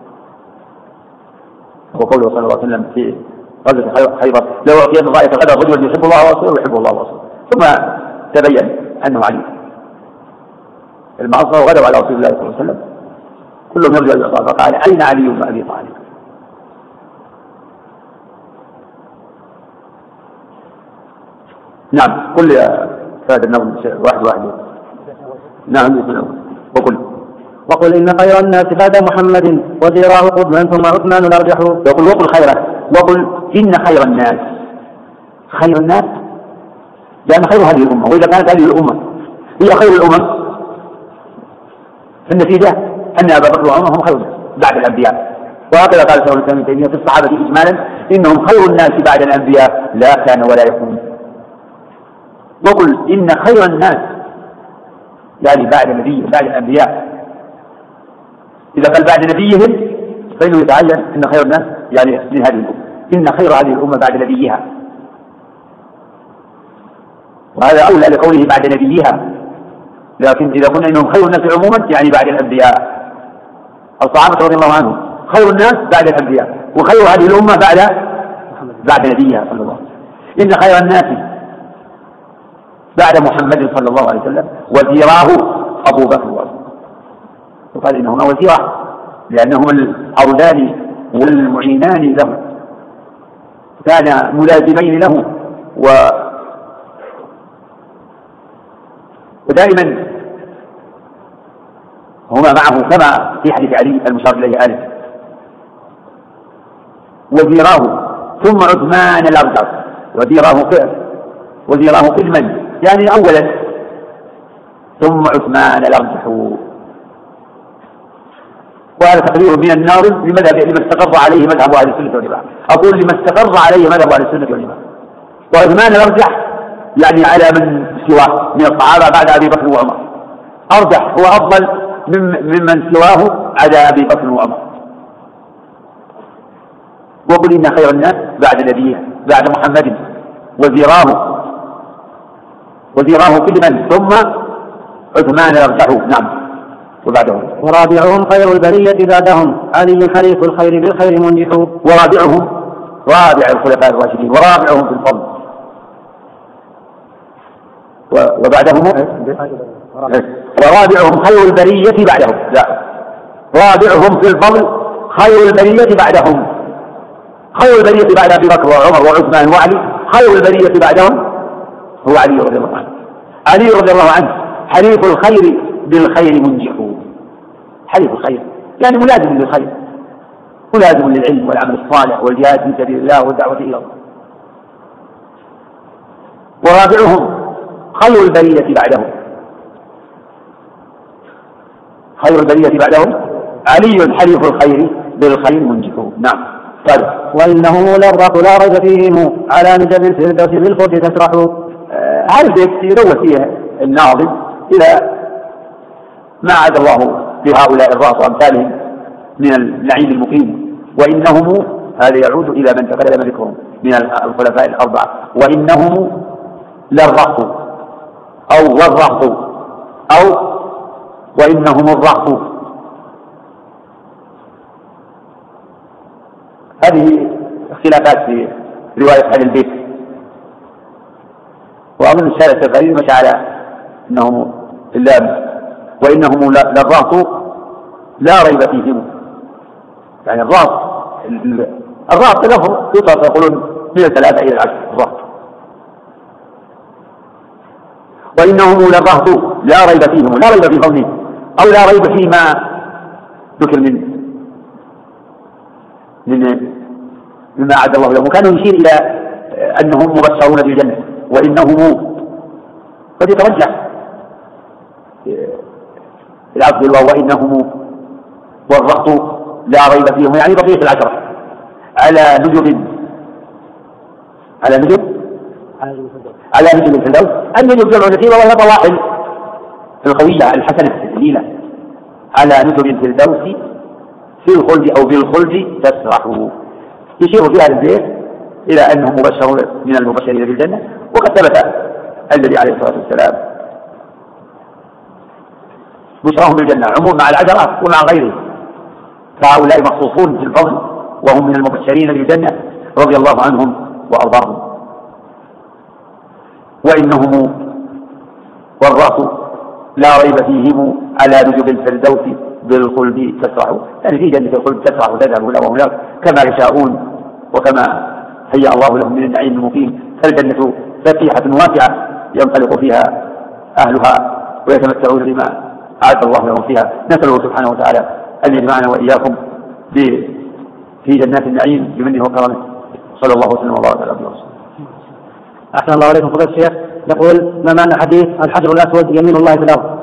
هو قوله صلى الله عليه وسلم في غزوة خيبر: لو أعطيت الراية غدا رجل يحب الله ورسوله ويحب الله ورسوله. ثم تبين أنه علي. المعصر غدوا على رسول الله صلى الله عليه وسلم كلهم يرجع إلى الله، فقال: أين علي بن أبي طالب؟ نعم، كل هذا النظم واحد. نعم، وقل إن خير الناس بعد محمد وزيراه قدما ثم عثمان الأرجح. وقل خيره، وقل إن خير الناس لأن خير هذه الأمة، وإذا كانت هذه الأمة هي خير الأمم فالنتيجة أن أبا بكر وعمر هم خير الناس بعد الأنبياء. وهكذا قال شيخ الإسلام ابن تيمية في الصحابة إجمالا: إنهم خير الناس بعد الأنبياء لا كان ولا يكون. وقل إن خير الناس يعني بعد الأنبياء، إذا قال بعد نبيهم فإنه يتعين أن خير الناس يعني من هذه الأمة، إن خير هذه الأمة بعد نبيها، وهذا أولى لقوله بعد نبيها. لكن إذا قلنا إنهم خير الناس عموما يعني بعد الأنبياء. الصحابة رضي الله عنهم خير الناس بعد الأنبياء، وخير هذه الأمة بعد نبيها صلى الله عليه وسلم. إن خير الناس بعد محمد صلى الله عليه وسلم وزيراه أبو بكر وعمر. وقال إنهما وزيراه لأنهما العرضان والمعينان له، كان ملازمين له ودائما هما معه، كما في حديث علي المشار إليه آنفا: وزيراه ثم عثمان الأرجح. وزيراه قدما يعني أولا، ثم عثمان الأرجح. وهذا تقرير من الناظم لمذهب لما استقر عليه مذهب أهل السنة والجماعة. أقول لما استقر عليه مذهب أهل السنة والجماعة. وعثمان الأرجح يعني على من سواه من الصحابة بعد أبي بكر وعمر، أرجح هو أفضل ممن سواه على أبي بكر وعمر. وقل إن خير الناس بعد نبيه بعد محمد وزيراه قدما ثم عثمان الأرجح. نعم. وبعدهم ورابعهم خير البرية بعدهم علي حليف الخير بالخير منجح. رابع الخلفاء الراشدين ورابعهم في الفضل. وبعدهم ورابعهم خير البرية بعدهم. لا، رابعهم في الفضل خير البرية بعدهم. خير البرية بعد أبي بكر وعمر وعثمان وعلي، خير البرية بعدهم هو علي رضي الله عنه. علي رضي الله عنه حليف الخير بالخير منجح. حليف الخير يعني ملازم للخير، ملازم للعلم والعمل الصالح والجهاد في سبيل الله والدعوة إلى الله. ورابعهم خير البرية بعدهم. خير البرية بعدهم علي حليف الخير بالخير منجح. نعم. وإنهم للرق لا ريب فيهم على نجم الفردوس بالفرد تسرح. هذا البيت يروى فيه الناظم إلى ما عاد الله بهؤلاء الرأس وأمثالهم من النعيم المقيم. وإنهم، هذا يعود إلى من تقدم ذكرهم من الخلفاء الأربعة، وإنهم للرهط أو والرهط أو وإنهم الرهط. هذه اختلافات في رواية هذا البيت، وأظن الشارع السفاري مشى على أنهم اللام وإنهم للرهط لا ريب فيهم. يعني الرهط له يطلق يقولون من 3 إلى 10 الرهط. وإنهم لرهط لا ريب فيهم، لا ريب في قولهم أو لا ريب فيما ذكر مما أعد الله لهم. وكان يشير إلى أنهم مبشرون بالجنة وإنهم قد يترجح العبد الله وإنهم والرهط لا ريب فيهم، يعني بقية العشرة على نجب الفردوس. النجب جمع نسيبة وهي طواحل القوية الحسنة الجميلة. على نجب الفردوس في الخلد أو بالخلد تسرح. يشير في هذا البيت إلى أنهم مبشرون من المبشرين بالجنة. وقد ثبت النبي عليه الصلاة والسلام بشرهم بالجنة عموم مع العشرة ومع غيره، فهؤلاء مخصوصون في الفضل وهم من المبشرين بالجنة رضي الله عنهم وأرضاهم. وإنهم والرهط لا ريب فيهم على نجب الفردوس بالخلد تسرح، يعني في جنة الخلد تسرح وتذهب هنا وهناك كما يشاءون وكما هيأ الله لهم من النعيم المقيم. فالجنة فسيحة واسعة ينطلق فيها أهلها ويتمتعون بما أعد الله لهم فيها. نسأله سبحانه وتعالى أن يجمعنا وإياكم في جنات النعيم بمنه وكرمه. صلى الله وسلم وبارك على عبده. أحسن الله عليكم فضيلة الشيخ. يقول: ما معنى حديث الحجر الأسود يمين الله في الأرض؟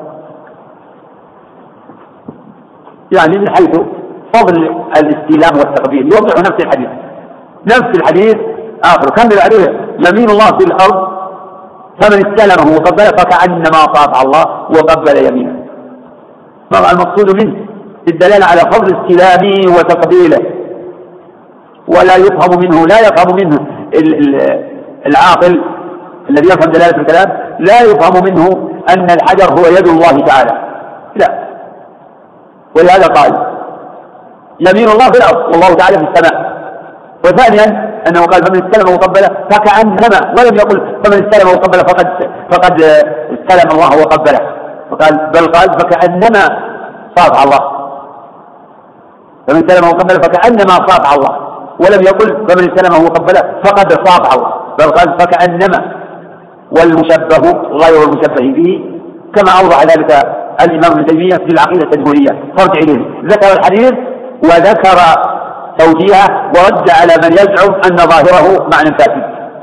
يعني من حيث فضل الاستلام والتقبيل يوضح نفس الحديث آخر كمل عليه: يمين الله في الأرض فمن استلمه وقبله فكأنما طاف الله وقبل يمينه. المقصود منه الدلالة على فضل استلامه وتقبيله، ولا يفهم منه العاقل الذي يفهم دلالة الكلام لا يفهم منه أن الحجر هو يد الله تعالى، لا. ولهذا قال يمين الله في الأرض والله تعالى في السماء. وثانيا أنه قال فمن استلم وقبله فكأنما، ولم يقل فمن استلم وقبله فقد استلم الله وقبله، بل قال فكأنما صافح الله. فمن استلم وقبله فكأنما صافح الله، ولم يقل فمن استلمه وقبله فقد صافح الله، بل قال فكأنما، والمشبه غير المشبه به، كما أوضح ذلك الإمام ابن تيمية في العقيدة التدمرية. فرجع إليه ذكر الحديث وذكر توجيهه ورد على من يزعم أن ظاهره معنى فاسد،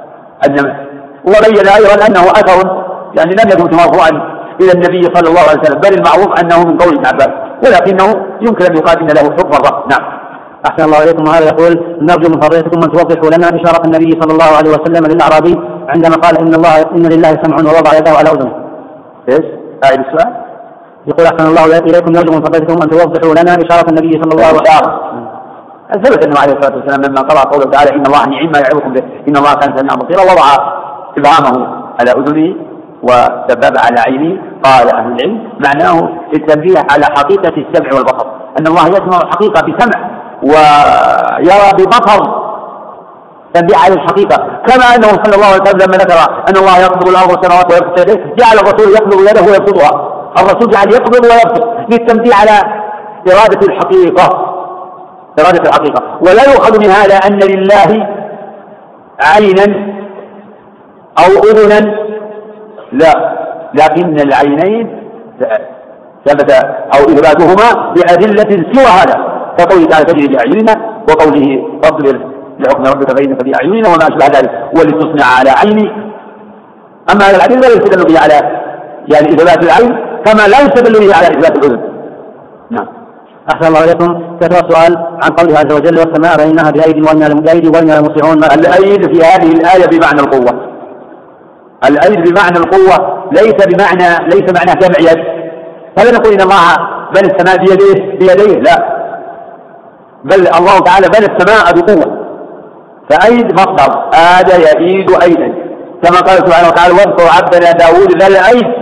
وبين أيضا أنه أثر يعني لم يكن مرفوعا إلى النبي صلى الله عليه وسلم، بل المعروف أنه من قول ابن عباس، ولكنه يمكن أن يقال إن له حكم الرفع. نعم. أحسن الله عليكم. وهذا يقول: نرجو من فضيلتكم أن توضحوا لنا إشارة النبي صلى الله عليه وسلم للأعرابي عندما قال إن لله سمع ووضع يده على أذنه. إيش؟ أعيد السؤال. يقول: أحسن الله إليكم، نرجو من فضيلتكم أن توضحوا لنا إشارة النبي صلى الله عليه وسلم. ثبت أنه عليه الصلاة والسلام لما قرأ قوله تعالى: إن الله نعم ما يعظكم به إن الله كان سميعا بصيرا، وضع إبهامه على أذنه وسبب على عينه. قال أهل العلم معناه التنبيه على حقيقة السمع والبصر، أن الله يسمع الحقيقة بسمع ويرى ببصر، تنبيه على الحقيقة. كما أنه صلى الله عليه وسلم لما ذكر أن الله يقبض الأرض والسماوات ويبسط يديه، جعل الرسول يقبض يده ويبسطها. الرسول جعل يقبض ويبسط للتنبيه على إرادة الحقيقة، ولا يؤخذ من هذا أن لله عينا أو أذنا، لا، لكن العينين ثبت أو إثباتهما بأدلة سوى هذا، كقوله تعالى: تجري بأعيننا، وقوله: فاصبر لحكم ربك فإنك بأعيننا، وما أشبه ذلك، ولتصنع على عيني. أما هذا العدل لا يستدل به على يعني إثبات العين، كما لا يستدل به على إثبات الأذن. نعم. أحسن الله عليكم. كتب سؤال عن قوله عز وجل: والسماء بنيناها بأيدي وإنا لموسعون. الأيد في هذه الآية بمعنى القوة. الأيد بمعنى القوة ليس معنى جمع يد، فلا نقول إن الله بنى السماء بيديه، لا، بل الله تعالى بنى السماء بقوة. فأيد مصدر آد يأيد أيدا، كما قال سبحانه وتعالى: واذكر عبدنا داود ذا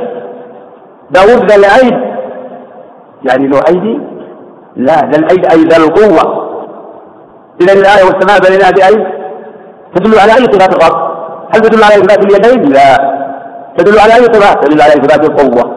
الأيد، يعني له أيدي؟ لا، ذا الأيد أي ذا القوة. إذن الآية والسماء بنيناها بأيد تدل على أي صفات الرب؟ هل تدل على إثبات اليدين؟ لا، تدل على أي صفات؟ تدل على إثبات القوة.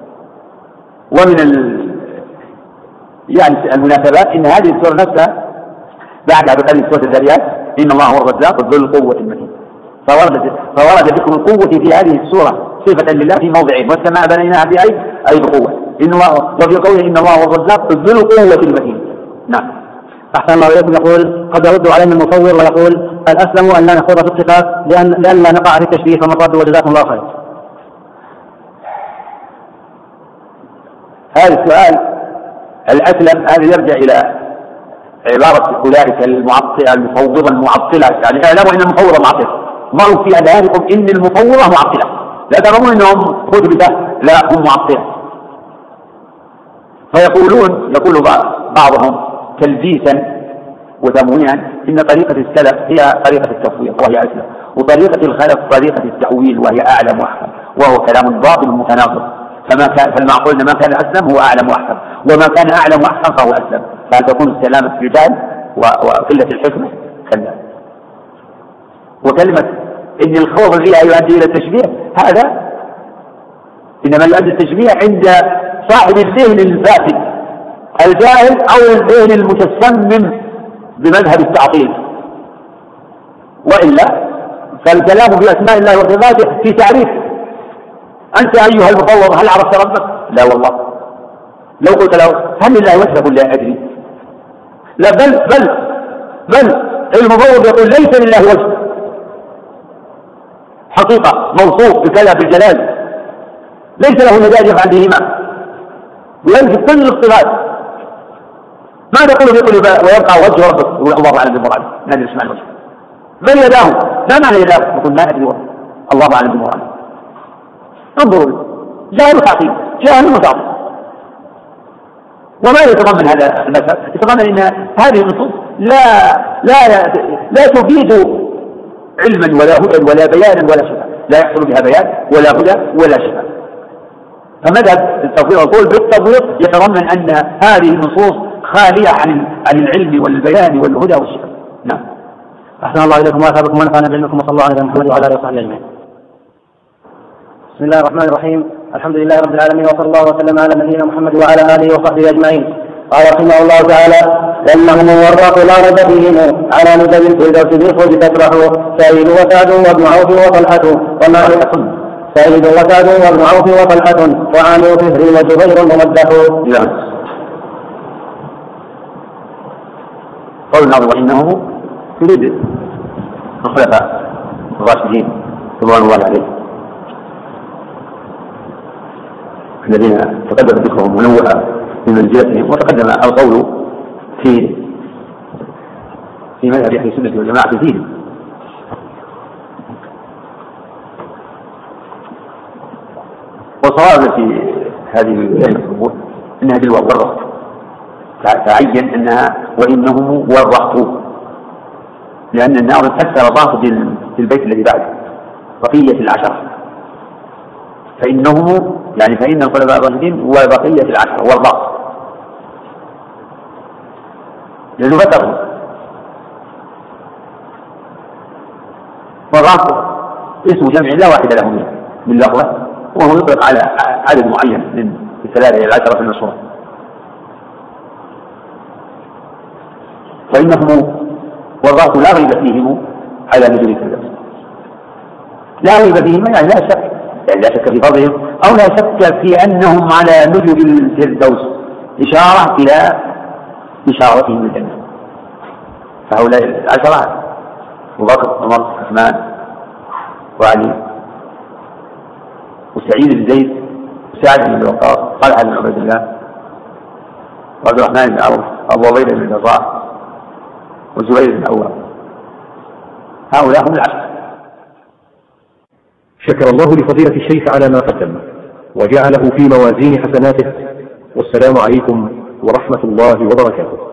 ومن يعني المناسبات إن هذه السورة نفسها بعدها بقليل سورة الذريات: إن الله هو الرزاق ذو القوة المتين. فورد ذكر القوة في هذه السورة صفة لله في موضعين، والسماء بنيناها بأيد أي بقوة، وفي قوله إن الله هو الرزاق ذو القوة المتين. نعم. أحسن الله إليكم. يقول قد يرد علينا المصور ويقول الأسلم أن لا نخوض في الصفات لأن لا نقع في التشبيه، فما الرد وجزاكم الله خير. هذا السؤال الأسلم هذا يرجع إلى عبارة أولئك المعطلة المفوضة المعطلة، يعني اعلموا أن المفوضة معطلة، ضعوا في أذهانكم إن المفوضة معطلة، لا ترون أنهم مثبتة، لا هم معطلة. يقول بعضهم تلبيسا وتمويها إن طريقة السلف هي طريقة التفويض وهي أسلم، وطريقة الخلف طريقة التأويل وهي أعلم وأحكم، وهو كلام باطل متناقض. فالمعقول ما كان أسلم هو أعلم وأحكم، وما كان أعلم وأحكم فهو أسلم، فهل تكون السلامة في الجهل وقلة الحكمة؟ كلا. وكلمة إن الخوض فيها يؤدي إلى التشبيه هذا إنما يؤدي التشبيه عند صاحب الذهن الفاسد الجاهل أو الذهن المتسمم بمذهب التعطيل، وإلا فالكلام في أسماء الله وصفاته في تعريف. أنت أيها المفوض هل عرفت ربك؟ لا والله. لو قلت له هل لله وجه قل لا أدري. لا بل المفوض يقول ليس لله وجه حقيقة موصوف بكلام الجلال، ليس له مجال يفعل بهما، وينفي كل الصفات. ما نقول ويبقى وجه ربك يقول الله أعلم بمراده، ما ندري اسمع الوجه، بل يداه، لا معنى يداه، يقول ما أدري الله أعلم بمراده. انظروا جاهل تعطيل، جاهل وتعطيل. وما يتضمن هذا المذهب؟ يتضمن ان هذه النصوص لا تفيد علما ولا هدى ولا بيانا ولا شفاء، لا يحصل بها بيان ولا هدى ولا شفاء. فمذهب التفويض القول بالتفويض يتضمن ان هذه النصوص خالية عن العلم والبيان والهدى والشفاء. نعم. أحسن الله إليكم وأثابكم ونفعنا بعلمكم، وصلى الله على محمد وعلى آله وصحبه أجمعين. بسم الله الرحمن الرحيم. الحمد لله رب العالمين، وصلى الله وسلم على نبينا محمد وعلى آله وصحبه أجمعين. قال رحمه الله تعالى: لأنهم ورق لا ريب فيهم على ندب الفردوس بالخلد تفرح سعيد وسعد وابن عوف وطلحة سعيد وسعد وابن عوف وطلحة وعامر فهر وزبير ممدح. قولنا وإنه يريد الخلفاء الراشدين رضوان الله عليهم الذين تقدم ذكرهم ونوع في منزلتهم، وتقدم القول في مذهب أهل السنة والجماعة فيه. وصواب في هذه الأمور أنها بالورط، تعين أنها وإنهم ورطوا، لأن الناظم فسر ضابط في البيت الذي بعده بقية العشرة، فإنهم يعني فإن الخلفاء الراشدين وبقية العشرة والضابط، لأنه فتروا. والضابط اسم جمع لا واحد له منه باللغة، وهو يطلق على عدد معين من الثلاثة إلى العشرة في المشروع. فإنهم والضابط لا ريب فيهم على نزول الفردوس، لا ريب فيهم يعني لا شك في فضلهم، أو لا شك في أنهم على نزول الفردوس، إشارة إلى إشارتهم الجنة. فهؤلاء العشرة أبو بكر عمر عثمان وعلي وسعيد بن زيد وسعد بن وقاص طلحة بن عبيد الله وعبد الرحمن بن عوف أبو عبيدة بن الجراح وزبير بن العوام، هؤلاء هم العشرة. شكر الله لفضيلة الشيخ على ما قدم وجعله في موازين حسناته، والسلام عليكم ورحمة الله وبركاته.